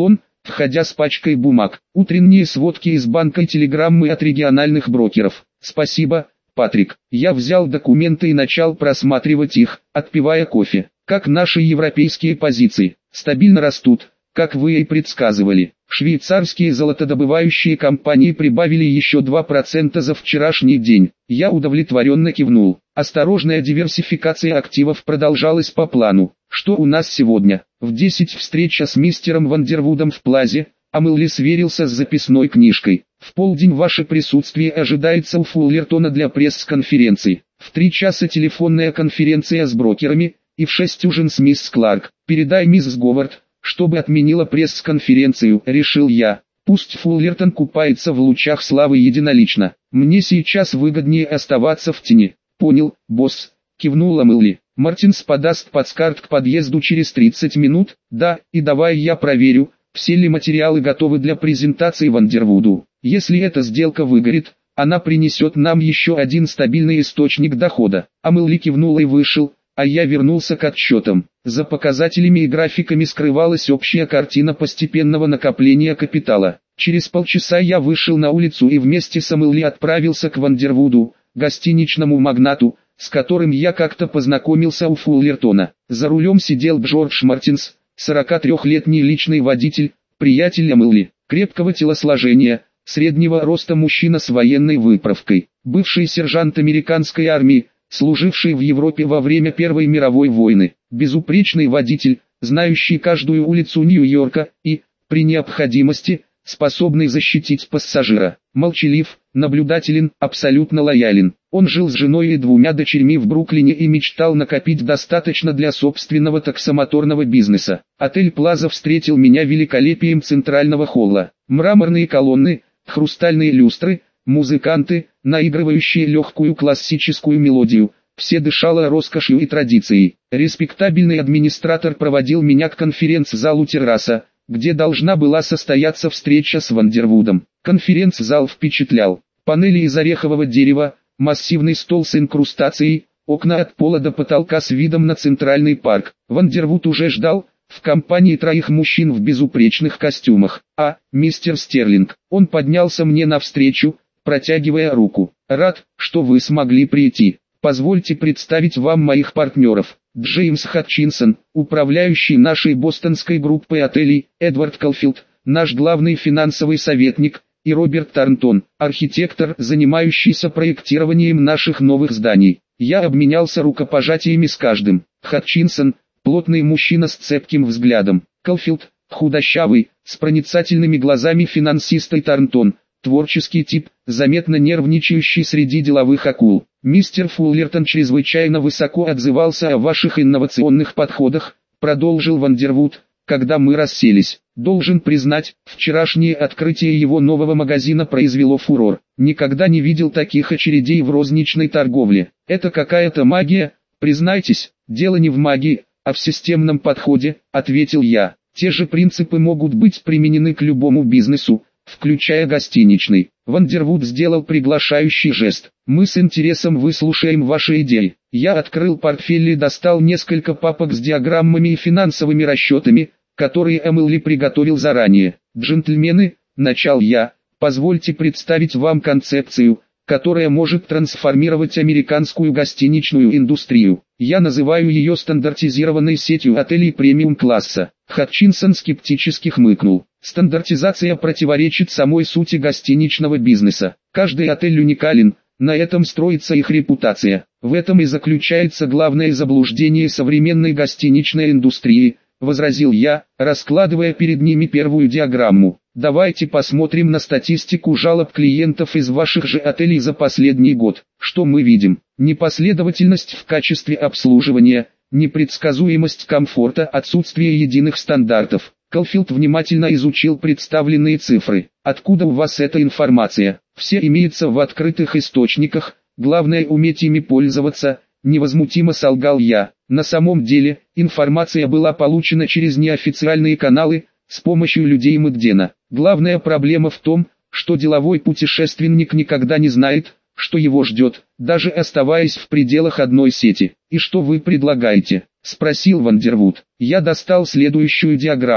входя с пачкой бумаг. Утренние сводки из банка и телеграммы от региональных брокеров. Спасибо, Патрик. Я взял документы и начал просматривать их, отпивая кофе. Как наши европейские позиции? Стабильно растут, как вы и предсказывали. Швейцарские золотодобывающие компании прибавили еще 2% за вчерашний день. Я удовлетворенно кивнул. Осторожная диверсификация активов продолжалась по плану. Что у нас сегодня? В 10 встреча с мистером Вандервудом в Плазе. Амелли сверился с записной книжкой. В полдень ваше присутствие ожидается у Фуллертона для пресс-конференции. В 3 часа телефонная конференция с брокерами, и в 6 ужин с мисс Кларк. Передай мисс Говард, чтобы отменила пресс-конференцию, решил я. Пусть Фуллертон купается в лучах славы единолично. Мне сейчас выгоднее оставаться в тени. Понял, босс, кивнул Амелли. Мартинс подаст плацкарт к подъезду через 30 минут. Да, и давай я проверю, все ли материалы готовы для презентации Вандервуду. Если эта сделка выгорит, она принесет нам еще один стабильный источник дохода. Амелли кивнул и вышел, а я вернулся к отчетам. За показателями и графиками скрывалась общая картина постепенного накопления капитала. Через полчаса я вышел на улицу и вместе с Амелли отправился к Вандервуду, гостиничному магнату, с которым я как-то познакомился у Фуллертона. За рулем сидел Джордж Мартинс, 43-летний личный водитель, приятель Амелли, крепкого телосложения, среднего роста мужчина с военной выправкой, бывший сержант американской армии, служивший в Европе во время Первой мировой войны, безупречный водитель, знающий каждую улицу Нью-Йорка и, при необходимости, способный защитить пассажира. Молчалив, наблюдателен, абсолютно лоялен. Он жил с женой и 2 дочерьми в Бруклине и мечтал накопить достаточно для собственного таксомоторного бизнеса. Отель Плаза встретил меня великолепием центрального холла. Мраморные колонны, хрустальные люстры, музыканты, наигрывающие легкую классическую мелодию. Все дышало роскошью и традицией. Респектабельный администратор проводил меня к конференц-залу терраса, где должна была состояться встреча с Вандервудом. Конференц-зал впечатлял. Панели из орехового дерева, массивный стол с инкрустацией, окна от пола до потолка с видом на Центральный парк. Вандервуд уже ждал, в компании 3 мужчин в безупречных костюмах. Мистер Стерлинг. Он поднялся мне навстречу, протягивая руку. Рад, что вы смогли прийти. Позвольте представить вам моих партнеров. Джеймс Хатчинсон, управляющий нашей бостонской группой отелей, Эдвард Колфилд, наш главный финансовый советник, и Роберт Тарнтон, архитектор, занимающийся проектированием наших новых зданий. Я обменялся рукопожатиями с каждым. Хатчинсон, плотный мужчина с цепким взглядом. Колфилд, худощавый, с проницательными глазами финансист, и Тарнтон, творческий тип, заметно нервничающий среди деловых акул. Мистер Фуллертон чрезвычайно высоко отзывался о ваших инновационных подходах, продолжил Вандервуд, когда мы расселись. Должен признать, вчерашнее открытие его нового магазина произвело фурор. Никогда не видел таких очередей в розничной торговле. Это какая-то магия, признайтесь. Дело не в магии, а в системном подходе, ответил я. Те же принципы могут быть применены к любому бизнесу, включая гостиничный. Вандервуд сделал приглашающий жест. Мы с интересом выслушаем ваши идеи. Я открыл портфель и достал несколько папок с диаграммами и финансовыми расчетами, которые Эмили приготовил заранее. Джентльмены, начал я, позвольте представить вам концепцию, которая может трансформировать американскую гостиничную индустрию. Я называю ее стандартизированной сетью отелей премиум-класса. Хатчинсон скептически хмыкнул. Стандартизация противоречит самой сути гостиничного бизнеса. Каждый отель уникален, на этом строится их репутация. В этом и заключается главное заблуждение современной гостиничной индустрии, возразил я, раскладывая перед ними первую диаграмму. Давайте посмотрим на статистику жалоб клиентов из ваших же отелей за последний год. Что мы видим? Непоследовательность в качестве обслуживания, непредсказуемость комфорта, отсутствие единых стандартов. Колфилд внимательно изучил представленные цифры. Откуда у вас эта информация? Все имеется в открытых источниках, главное уметь ими пользоваться, невозмутимо солгал я. На самом деле, информация была получена через неофициальные каналы, с помощью людей Мэгдена. Главная проблема в том, что деловой путешественник никогда не знает, что его ждет, даже оставаясь в пределах одной сети. «И что вы предлагаете?» — спросил Вандервуд. Я достал следующую диаграмму.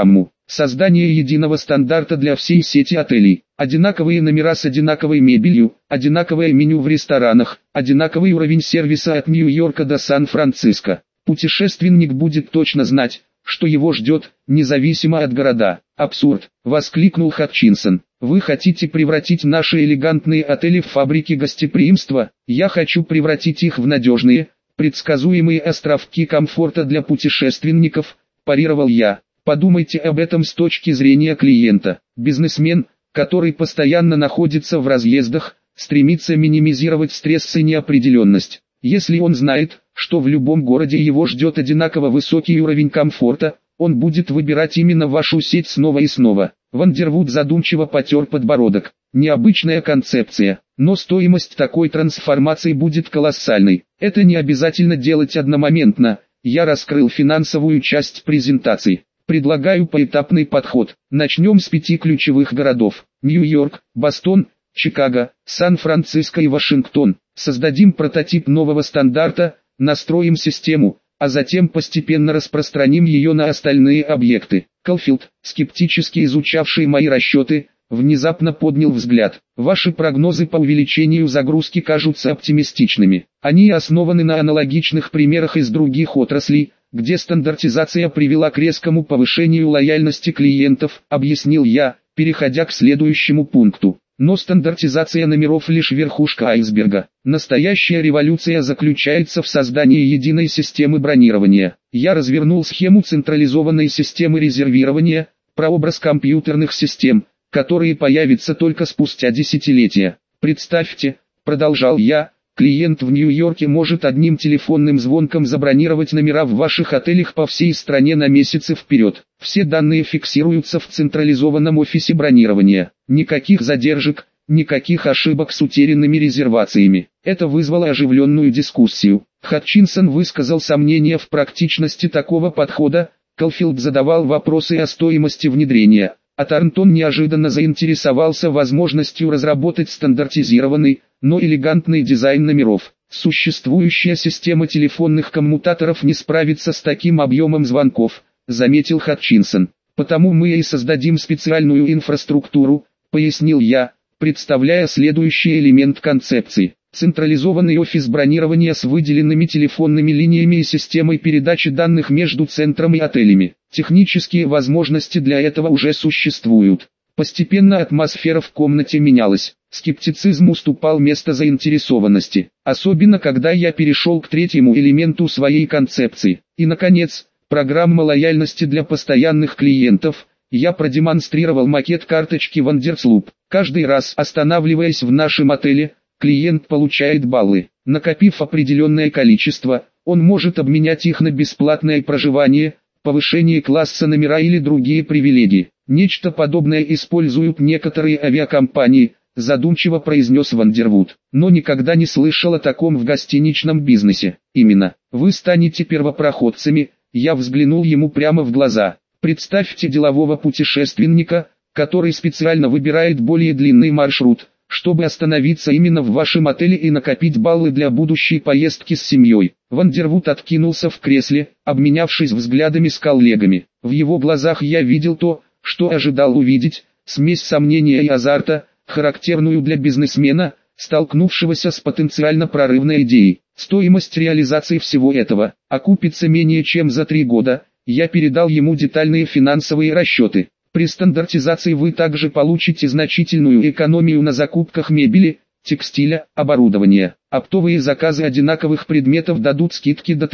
Создание единого стандарта для всей сети отелей. Одинаковые номера с одинаковой мебелью, одинаковое меню в ресторанах, одинаковый уровень сервиса от Нью-Йорка до Сан-Франциско. Путешественник будет точно знать, что его ждет, независимо от города. «Абсурд!» – воскликнул Хатчинсон. «Вы хотите превратить наши элегантные отели в фабрики гостеприимства? Я хочу превратить их в надежные, предсказуемые островки комфорта для путешественников», – парировал я. «Подумайте об этом с точки зрения клиента. Бизнесмен, который постоянно находится в разъездах, стремится минимизировать стресс и неопределенность. Если он знает, что в любом городе его ждет одинаково высокий уровень комфорта, он будет выбирать именно вашу сеть снова и снова». Вандервуд задумчиво потер подбородок. «Необычная концепция, но стоимость такой трансформации будет колоссальной. Это не обязательно делать одномоментно». Я раскрыл финансовую часть презентации. «Предлагаю поэтапный подход. Начнем с 5 ключевых городов: Нью-Йорк, Бостон, Чикаго, Сан-Франциско и Вашингтон. Создадим прототип нового стандарта, настроим систему, а затем постепенно распространим ее на остальные объекты». Колфилд, скептически изучавший мои расчеты, внезапно поднял взгляд. «Ваши прогнозы по увеличению загрузки кажутся оптимистичными. Они основаны на аналогичных примерах из других отраслей, где стандартизация привела к резкому повышению лояльности клиентов», объяснил я, переходя к следующему пункту. «Но стандартизация номеров лишь верхушка айсберга. Настоящая революция заключается в создании единой системы бронирования». Я развернул схему централизованной системы резервирования, прообраз компьютерных систем, которые появятся только спустя десятилетия. «Представьте», продолжал я, «клиент в Нью-Йорке может одним телефонным звонком забронировать номера в ваших отелях по всей стране на месяцы вперед. Все данные фиксируются в централизованном офисе бронирования. Никаких задержек, никаких ошибок с утерянными резервациями». Это вызвало оживленную дискуссию. Хатчинсон высказал сомнения в практичности такого подхода, Колфилд задавал вопросы о стоимости внедрения, а Торнтон неожиданно заинтересовался возможностью разработать стандартизированный, но элегантный дизайн номеров. «Существующая система телефонных коммутаторов не справится с таким объемом звонков», заметил Хатчинсон. «Потому мы и создадим специальную инфраструктуру», пояснил я, представляя следующий элемент концепции. Централизованный офис бронирования с выделенными телефонными линиями и системой передачи данных между центром и отелями. Технические возможности для этого уже существуют. Постепенно атмосфера в комнате менялась. Скептицизм уступал место заинтересованности. Особенно когда я перешел к третьему элементу своей концепции. И наконец, программа лояльности для постоянных клиентов. Я продемонстрировал макет карточки Вандерслуп. Каждый раз, останавливаясь в нашем отеле, клиент получает баллы. Накопив определенное количество, он может обменять их на бесплатное проживание, повышение класса номера или другие привилегии. Нечто подобное используют некоторые авиакомпании, задумчиво произнес Вандервуд. Но никогда не слышал о таком в гостиничном бизнесе. Именно, вы станете первопроходцами. Я взглянул ему прямо в глаза. Представьте делового путешественника, который специально выбирает более длинный маршрут, чтобы остановиться именно в вашем отеле и накопить баллы для будущей поездки с семьей. Вандервуд откинулся в кресле, обменявшись взглядами с коллегами. В его глазах я видел то, что ожидал увидеть, смесь сомнения и азарта, характерную для бизнесмена, столкнувшегося с потенциально прорывной идеей. Стоимость реализации всего этого окупится менее чем за 3 года. Я передал ему детальные финансовые расчеты. При стандартизации вы также получите значительную экономию на закупках мебели, текстиля, оборудования. Оптовые заказы одинаковых предметов дадут скидки до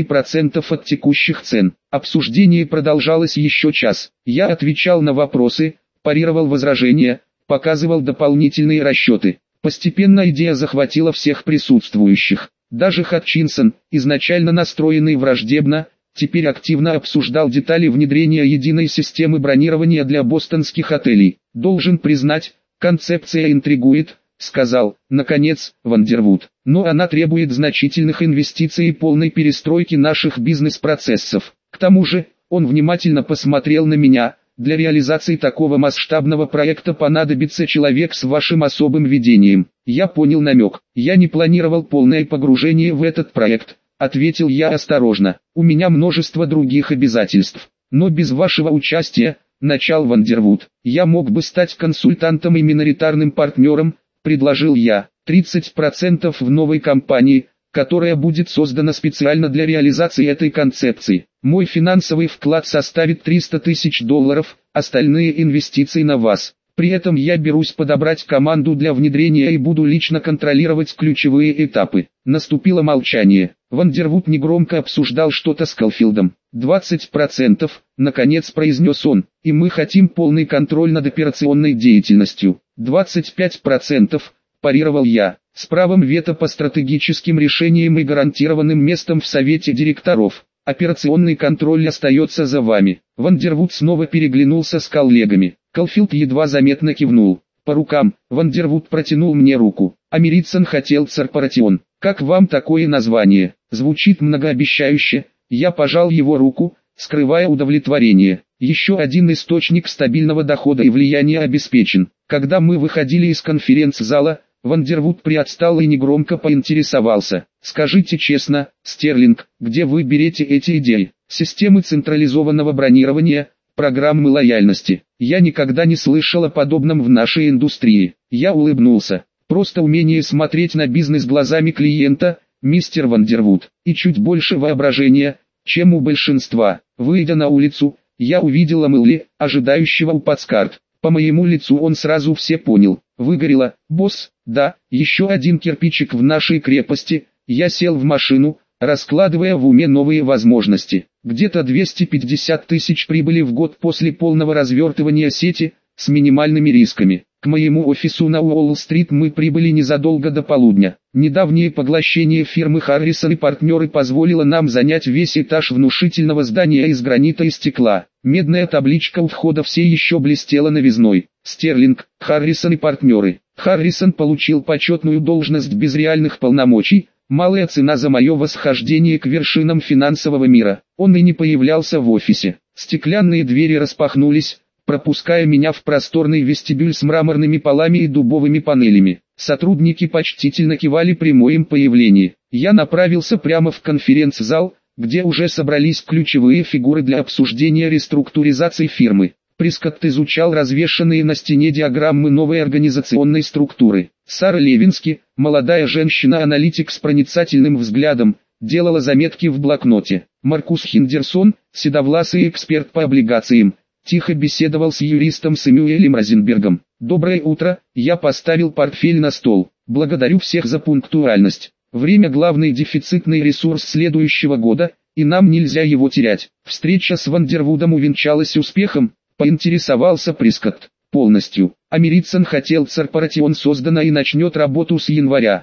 30% от текущих цен. Обсуждение продолжалось еще час. Я отвечал на вопросы, парировал возражения, показывал дополнительные расчеты. Постепенно идея захватила всех присутствующих. Даже Хатчинсон, изначально настроенный враждебно, теперь активно обсуждал детали внедрения единой системы бронирования для бостонских отелей. «Должен признать, концепция интригует», — сказал, наконец, Вандервуд. «Но она требует значительных инвестиций и полной перестройки наших бизнес-процессов. К тому же», он внимательно посмотрел на меня, «для реализации такого масштабного проекта понадобится человек с вашим особым видением». Я понял намек. Я не планировал полное погружение в этот проект. Ответил я осторожно. «У меня множество других обязательств. Но без вашего участия, начал Вандервуд. Я мог бы стать консультантом и миноритарным партнером, предложил я. 30% в новой компании, которая будет создана специально для реализации этой концепции. Мой финансовый вклад составит $300 тысяч, остальные инвестиции на вас. При этом я берусь подобрать команду для внедрения и буду лично контролировать ключевые этапы. Наступило молчание. Вандервуд негромко обсуждал что-то с Калфилдом. 20%, наконец произнес он, и мы хотим полный контроль над операционной деятельностью. 25%, парировал я, с правом вето по стратегическим решениям и гарантированным местом в совете директоров. Операционный контроль остается за вами. Вандервуд снова переглянулся с коллегами. Калфилд едва заметно кивнул. По рукам, Вандервуд протянул мне руку. Америтсон хотел Церпаратион. Как вам такое название? Звучит многообещающе. Я пожал его руку, скрывая удовлетворение. Еще один источник стабильного дохода и влияния обеспечен. Когда мы выходили из конференц-зала, Вандервуд приотстал и негромко поинтересовался. Скажите честно, Стерлинг, где вы берете эти идеи? Системы централизованного бронирования, программы лояльности. Я никогда не слышал о подобном в нашей индустрии. Я улыбнулся. Просто умение смотреть на бизнес глазами клиента, мистер Вандервуд, и чуть больше воображения, чем у большинства. Выйдя на улицу, я увидел Мэлли, ожидающего у плацкарт. По моему лицу он сразу все понял. Выгорело, босс, да, еще один кирпичик в нашей крепости. Я сел в машину, раскладывая в уме новые возможности. Где-то 250 тысяч прибыли в год после полного развертывания сети, с минимальными рисками. К моему офису на Уолл-стрит мы прибыли незадолго до полудня. Недавнее поглощение фирмы Харрисон и партнеры позволило нам занять весь этаж внушительного здания из гранита и стекла. Медная табличка у входа все еще блестела новизной. Стерлинг, Харрисон и партнеры. Харрисон получил почетную должность без реальных полномочий, малая цена за мое восхождение к вершинам финансового мира. Он и не появлялся в офисе. Стеклянные двери распахнулись, пропуская меня в просторный вестибюль с мраморными полами и дубовыми панелями. Сотрудники почтительно кивали при моем появлении. Я направился прямо в конференц-зал, где уже собрались ключевые фигуры для обсуждения реструктуризации фирмы. Прискотт изучал развешанные на стене диаграммы новой организационной структуры. Сара Левински, молодая женщина-аналитик с проницательным взглядом, делала заметки в блокноте. Маркус Хиндерсон, седовласый эксперт по облигациям, тихо беседовал с юристом Сэмюэлем Розенбергом. «Доброе утро», я поставил портфель на стол. «Благодарю всех за пунктуальность. Время – главный дефицитный ресурс следующего года, и нам нельзя его терять». Встреча с Вандервудом увенчалась успехом, поинтересовался Прискотт. Полностью. Америтсон хотел Церпаратион создана и начнет работу с января.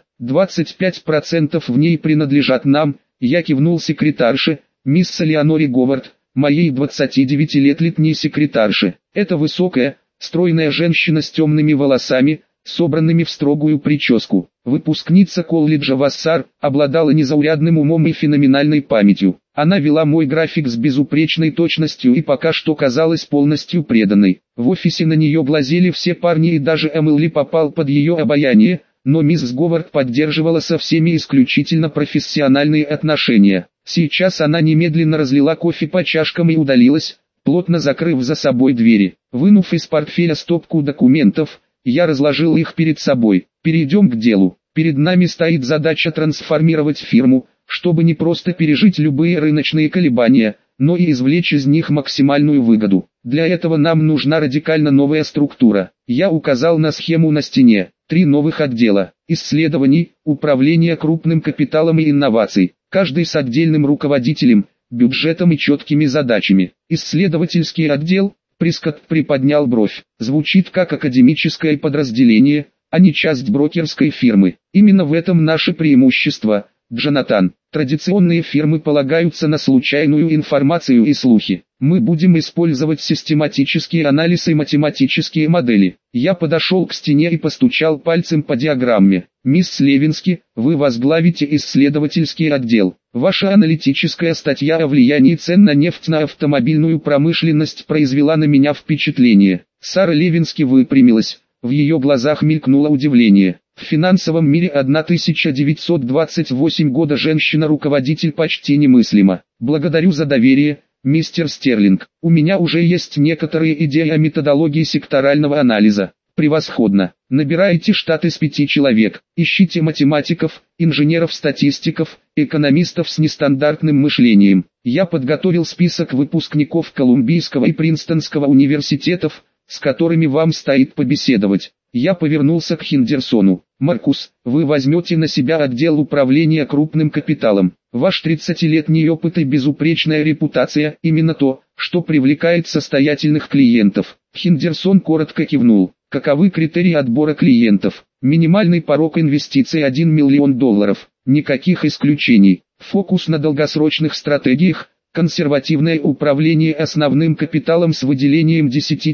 25% в ней принадлежат нам, я кивнул секретарше, мисс Леоноре Говард, моей 29 лет летней секретарше. Это высокая, стройная женщина с темными волосами, собранными в строгую прическу. Выпускница колледжа Вассар, обладала незаурядным умом и феноменальной памятью. Она вела мой график с безупречной точностью и пока что казалась полностью преданной. В офисе на нее глазели все парни и даже Эмили попал под ее обаяние, но мисс Говард поддерживала со всеми исключительно профессиональные отношения. Сейчас она немедленно разлила кофе по чашкам и удалилась, плотно закрыв за собой двери. Вынув из портфеля стопку документов, я разложил их перед собой. Перейдем к делу. Перед нами стоит задача трансформировать фирму, чтобы не просто пережить любые рыночные колебания, но и извлечь из них максимальную выгоду. Для этого нам нужна радикально новая структура. Я указал на схему на стене. 3 новых отдела: исследований, управления крупным капиталом и инноваций, каждый с отдельным руководителем, бюджетом и четкими задачами. Исследовательский отдел, Прискотт приподнял бровь, звучит как академическое подразделение, а не часть брокерской фирмы. Именно в этом наше преимущество, Джонатан. Традиционные фирмы полагаются на случайную информацию и слухи. Мы будем использовать систематический анализ и математические модели. Я подошел к стене и постучал пальцем по диаграмме. Мисс Левински, вы возглавите исследовательский отдел. Ваша аналитическая статья о влиянии цен на нефть на автомобильную промышленность произвела на меня впечатление. Сара Левински выпрямилась. В ее глазах мелькнуло удивление. В финансовом мире 1928 года женщина-руководитель почти немыслима. Благодарю за доверие, мистер Стерлинг. У меня уже есть некоторые идеи о методологии секторального анализа. Превосходно. Набирайте штат из 5 человек. Ищите математиков, инженеров-статистиков, экономистов с нестандартным мышлением. Я подготовил список выпускников Колумбийского и Принстонского университетов, с которыми вам стоит побеседовать. Я повернулся к Хендерсону. Маркус, вы возьмете на себя отдел управления крупным капиталом. Ваш 30-летний опыт и безупречная репутация – именно то, что привлекает состоятельных клиентов. Хендерсон коротко кивнул. Каковы критерии отбора клиентов? Минимальный порог инвестиций $1 миллион. Никаких исключений. Фокус на долгосрочных стратегиях. Консервативное управление основным капиталом с выделением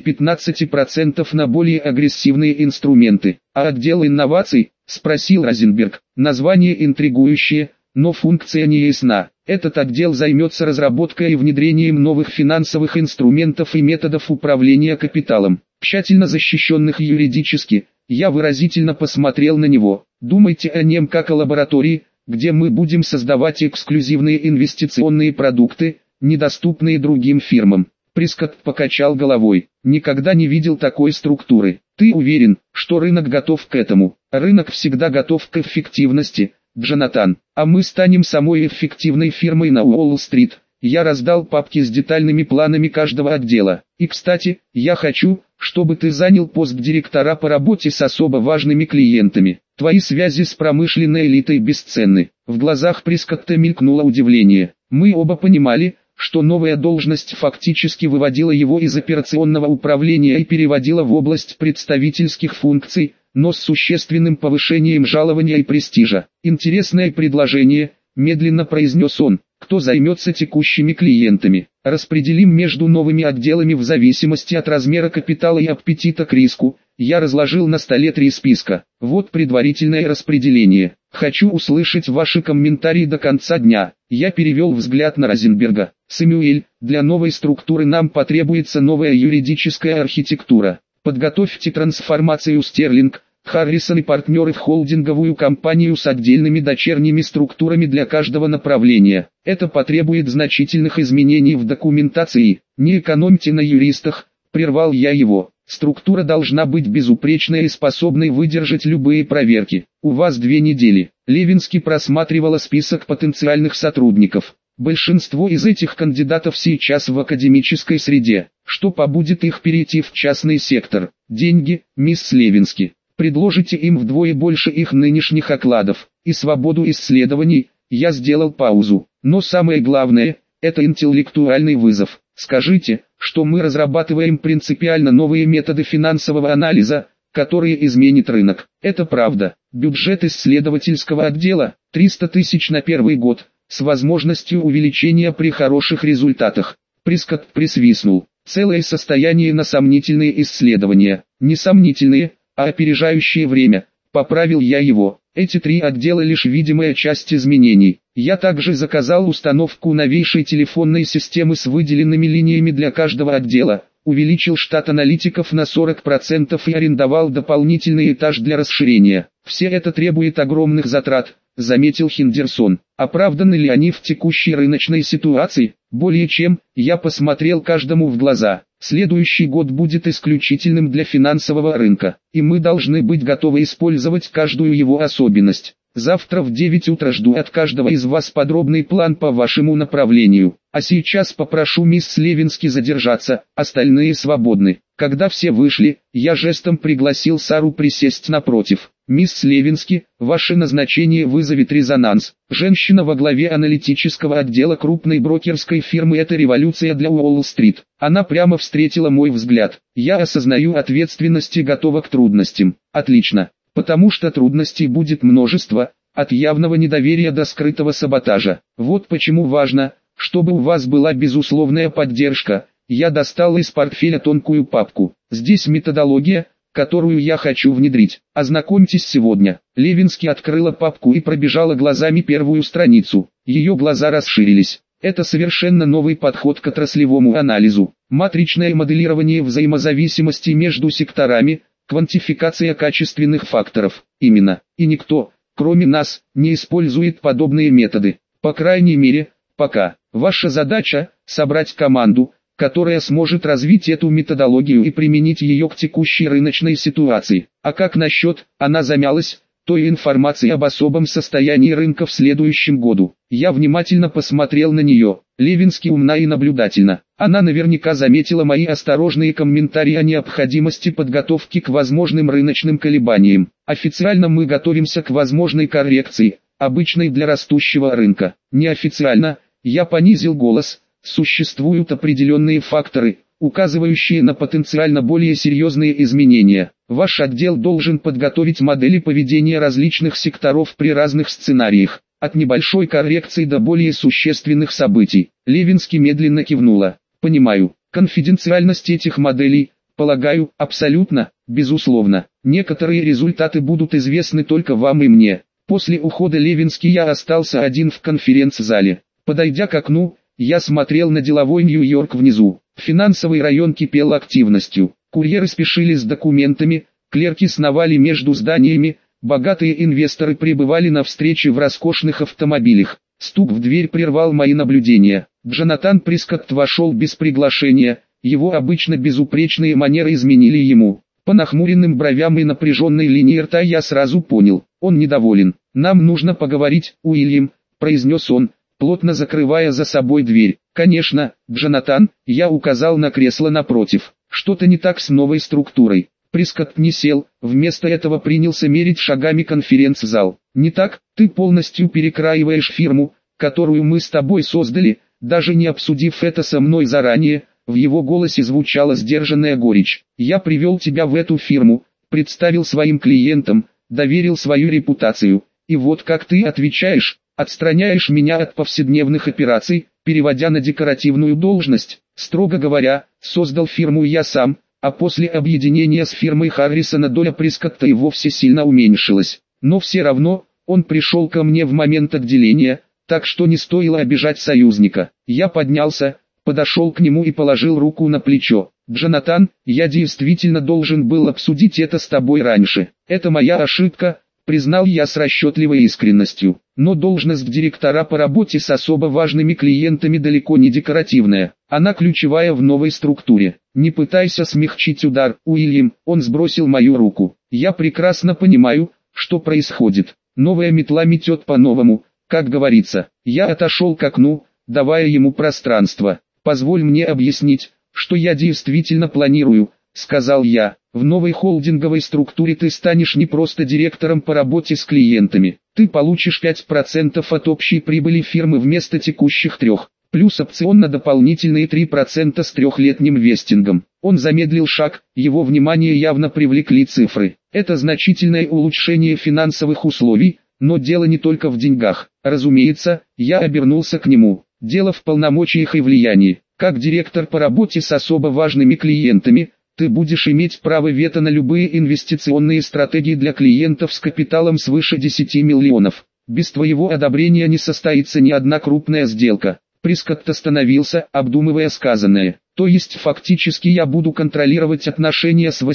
10-15% на более агрессивные инструменты. А отдел инноваций? Спросил Розенберг. Название интригующее, но функция не ясна. Этот отдел займется разработкой и внедрением новых финансовых инструментов и методов управления капиталом, тщательно защищенных юридически. Я выразительно посмотрел на него. Думайте о нем как о лаборатории, где мы будем создавать эксклюзивные инвестиционные продукты, недоступные другим фирмам. Прескотт покачал головой. Никогда не видел такой структуры. Ты уверен, что рынок готов к этому? Рынок всегда готов к эффективности, Джонатан. А мы станем самой эффективной фирмой на Уолл-стрит. Я раздал папки с детальными планами каждого отдела. И кстати, я хочу, чтобы ты занял пост директора по работе с особо важными клиентами. Твои связи с промышленной элитой бесценны. В глазах Прескотта мелькнуло удивление. Мы оба понимали, что новая должность фактически выводила его из операционного управления и переводила в область представительских функций, но с существенным повышением жалования и престижа. Интересное предложение, медленно произнес он. Кто займется текущими клиентами? Распределим между новыми отделами в зависимости от размера капитала и аппетита к риску. Я разложил на столе 3 списка. Вот предварительное распределение. Хочу услышать ваши комментарии до конца дня. Я перевел взгляд на Розенберга. Сэмюэль, для новой структуры нам потребуется новая юридическая архитектура. Подготовьте трансформацию Стерлинг, Харрисон и партнеры в холдинговую компанию с отдельными дочерними структурами для каждого направления. Это потребует значительных изменений в документации. Не экономьте на юристах, прервал я его. Структура должна быть безупречной и способной выдержать любые проверки. У вас 2 недели. Левинский просматривала список потенциальных сотрудников. Большинство из этих кандидатов сейчас в академической среде. Что побудит их перейти в частный сектор? Деньги, мисс Левинский. Предложите им вдвое больше их нынешних окладов, и свободу исследований. Я сделал паузу. Но самое главное, это интеллектуальный вызов. Скажите, что мы разрабатываем принципиально новые методы финансового анализа, которые изменят рынок. Это правда. Бюджет исследовательского отдела – 300 тысяч на первый год, с возможностью увеличения при хороших результатах. Прескотт присвистнул. Целое состояние на сомнительные исследования. Несомнительные, а опережающее время. Поправил я его. Эти 3 отдела лишь видимая часть изменений. Я также заказал установку новейшей телефонной системы с выделенными линиями для каждого отдела, увеличил штат аналитиков на 40% и арендовал дополнительный этаж для расширения. Все это требует огромных затрат, заметил Хендерсон. Оправданы ли они в текущей рыночной ситуации? Более чем. Я посмотрел каждому в глаза. Следующий год будет исключительным для финансового рынка, и мы должны быть готовы использовать каждую его особенность. Завтра в 9 утра жду от каждого из вас подробный план по вашему направлению. А сейчас попрошу мисс Левинский задержаться, остальные свободны. Когда все вышли, я жестом пригласил Сару присесть напротив. Мисс Левинский, ваше назначение вызовет резонанс. Женщина во главе аналитического отдела крупной брокерской фирмы – это революция для Уолл-стрит. Она прямо встретила мой взгляд. Я осознаю ответственность и готова к трудностям. Отлично. Потому что трудностей будет множество, от явного недоверия до скрытого саботажа. Вот почему важно, чтобы у вас была безусловная поддержка. Я достал из портфеля тонкую папку. Здесь методология, которую я хочу внедрить. Ознакомьтесь сегодня. Левинский открыла папку и пробежала глазами первую страницу. Ее глаза расширились. Это совершенно новый подход к отраслевому анализу. Матричное моделирование взаимозависимости между секторами, квантификация качественных факторов. Именно. И никто, кроме нас, не использует подобные методы. По крайней мере, пока. Ваша задача – собрать команду, которая сможет развить эту методологию и применить ее к текущей рыночной ситуации. А как насчет, она замялась, той информации об особом состоянии рынка в следующем году? Я внимательно посмотрел на нее. Левински умна и наблюдательна. Она наверняка заметила мои осторожные комментарии о необходимости подготовки к возможным рыночным колебаниям. Официально мы готовимся к возможной коррекции, обычной для растущего рынка. Неофициально, я понизил голос, существуют определенные факторы, указывающие на потенциально более серьезные изменения. Ваш отдел должен подготовить модели поведения различных секторов при разных сценариях, от небольшой коррекции до более существенных событий. Левински медленно кивнула. Понимаю, конфиденциальность этих моделей, полагаю, абсолютно, безусловно. Некоторые результаты будут известны только вам и мне. После ухода Левински я остался один в конференц-зале. Подойдя к окну, я смотрел на деловой Нью-Йорк внизу. Финансовый район кипел активностью. Курьеры спешили с документами, клерки сновали между зданиями, богатые инвесторы прибывали на встречи в роскошных автомобилях. Стук в дверь прервал мои наблюдения. Джонатан Прискотт вошел без приглашения, его обычно безупречные манеры изменили ему. По нахмуренным бровям и напряженной линии рта я сразу понял, он недоволен. «Нам нужно поговорить, Уильям», — произнес он, плотно закрывая за собой дверь. «Конечно, Джонатан», — я указал на кресло напротив. «Что-то не так с новой структурой». Прискотт не сел, вместо этого принялся мерить шагами конференц-зал. «Не так, ты полностью перекраиваешь фирму, которую мы с тобой создали, даже не обсудив это со мной заранее». В его голосе звучала сдержанная горечь. «Я привел тебя в эту фирму, представил своим клиентам, доверил свою репутацию, и вот как ты отвечаешь, отстраняешь меня от повседневных операций, переводя на декоративную должность. Строго говоря, создал фирму я сам, а после объединения с фирмой Харрисона доля Прискотта и вовсе сильно уменьшилась. Но все равно, он пришел ко мне в момент отделения, так что не стоило обижать союзника». Я поднялся, подошел к нему и положил руку на плечо. «Джонатан, я действительно должен был обсудить это с тобой раньше. Это моя ошибка», признал я с расчетливой искренностью. «Но должность директора по работе с особо важными клиентами далеко не декоративная. Она ключевая в новой структуре. Не пытайся смягчить удар, Уильям». Он сбросил мою руку. «Я прекрасно понимаю, что происходит. Новая метла метет по-новому, как говорится». Я отошел к окну, давая ему пространство. «Позволь мне объяснить, что я действительно планирую», — сказал я. «В новой холдинговой структуре ты станешь не просто директором по работе с клиентами. Ты получишь 5% от общей прибыли фирмы вместо текущих 3%, плюс опционно дополнительные 3% с трехлетним вестингом». Он замедлил шаг, его внимание явно привлекли цифры. «Это значительное улучшение финансовых условий, но дело не только в деньгах. Разумеется», я обернулся к нему. «Дело в полномочиях и влиянии. Как директор по работе с особо важными клиентами, ты будешь иметь право вето на любые инвестиционные стратегии для клиентов с капиталом свыше 10 миллионов. Без твоего одобрения не состоится ни одна крупная сделка». Прискотт остановился, обдумывая сказанное. «То есть фактически я буду контролировать отношения с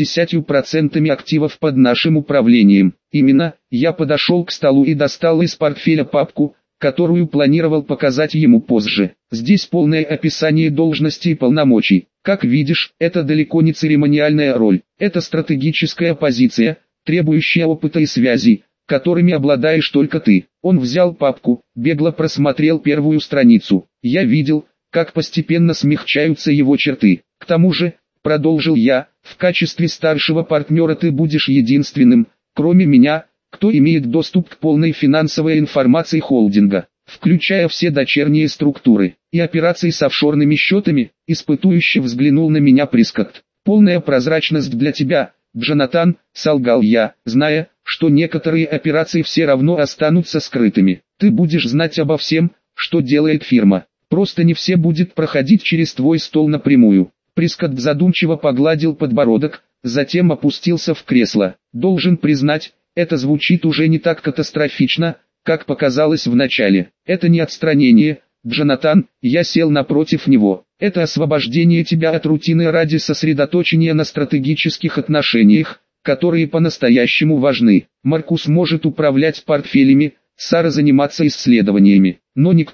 80% активов под нашим управлением». «Именно». Я подошел к столу и достал из портфеля папку, которую планировал показать ему позже. Здесь полное описание должности и полномочий. Как видишь, это далеко не церемониальная роль. Это стратегическая позиция, требующая опыта и связей, которыми обладаешь только ты. Он взял папку, бегло просмотрел первую страницу. Я видел, как постепенно смягчаются его черты. К тому же, продолжил я, в качестве старшего партнера ты будешь единственным, кроме меня, кто имеет доступ к полной финансовой информации холдинга, включая все дочерние структуры и операции с офшорными счетами. Испытующе взглянул на меня Прискотт. «Полная прозрачность для тебя, Джонатан», — солгал я, зная, что некоторые операции все равно останутся скрытыми. «Ты будешь знать обо всем, что делает фирма. Просто не все будет проходить через твой стол напрямую». Прискотт задумчиво погладил подбородок, затем опустился в кресло. «Должен признать, это звучит уже не так катастрофично, как показалось в начале. Это не отстранение, Джонатан», я сел напротив него. «Это освобождение тебя от рутины ради сосредоточения на стратегических отношениях, которые по-настоящему важны. Маркус может управлять портфелями, Сара заниматься исследованиями, но никто,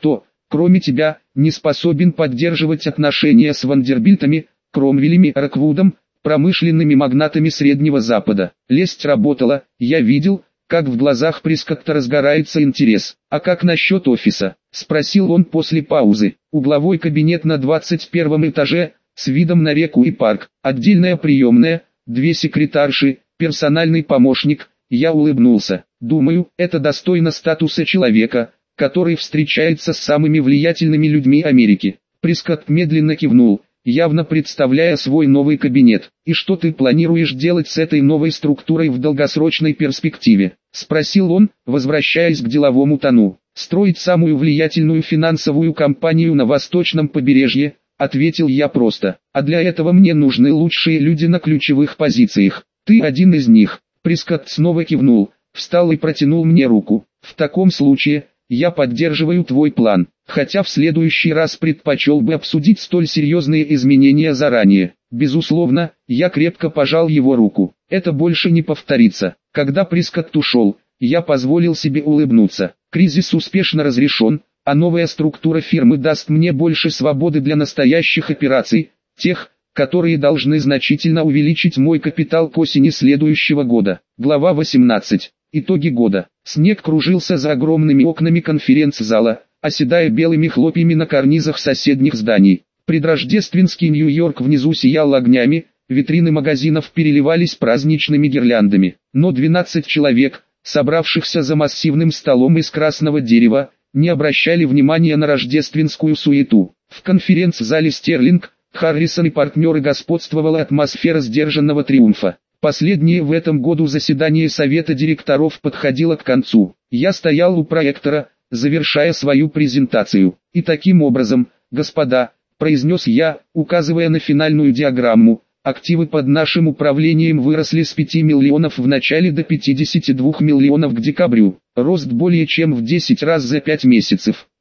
кроме тебя, не способен поддерживать отношения с Вандербильтами, Кромвелями, Роквудом, промышленными магнатами Среднего Запада. Лесть работала, я видел, как в глазах Прескотта разгорается интерес. «А как насчет офиса?» – спросил он после паузы. «Угловой кабинет на 21 этаже, с видом на реку и парк, отдельная приемная, 2 секретарши, персональный помощник». Я улыбнулся. «Думаю, это достойно статуса человека, который встречается с самыми влиятельными людьми Америки». Прескотт медленно кивнул, явно представляя свой новый кабинет. «И что ты планируешь делать с этой новой структурой в долгосрочной перспективе?» – спросил он, возвращаясь к деловому тону. «Строить самую влиятельную финансовую компанию на восточном побережье», – ответил я просто. «А для этого мне нужны лучшие люди на ключевых позициях. Ты один из них». Прескотт снова кивнул, встал и протянул мне руку. «В таком случае, я поддерживаю твой план, хотя в следующий раз предпочел бы обсудить столь серьезные изменения заранее». Безусловно, я крепко пожал его руку. Это больше не повторится. Когда Прескотт ушел, я позволил себе улыбнуться. Кризис успешно разрешен, а новая структура фирмы даст мне больше свободы для настоящих операций, тех, которые должны значительно увеличить мой капитал к осени следующего года. Глава 18. Итоги года. Снег кружился за огромными окнами конференц-зала, оседая белыми хлопьями на карнизах соседних зданий. Предрождественский Нью-Йорк внизу сиял огнями, витрины магазинов переливались праздничными гирляндами. Но 12 человек, собравшихся за массивным столом из красного дерева, не обращали внимания на рождественскую суету. В конференц-зале Стерлинг, Харрисон и партнеры господствовала атмосфера сдержанного триумфа. Последнее в этом году заседание совета директоров подходило к концу. Я стоял у проектора, завершая свою презентацию. «И таким образом, господа», – произнес я, указывая на финальную диаграмму, «активы под нашим управлением выросли с 5 миллионов в начале до 52 миллионов к декабрю. Рост более чем в 10 раз за 5 месяцев.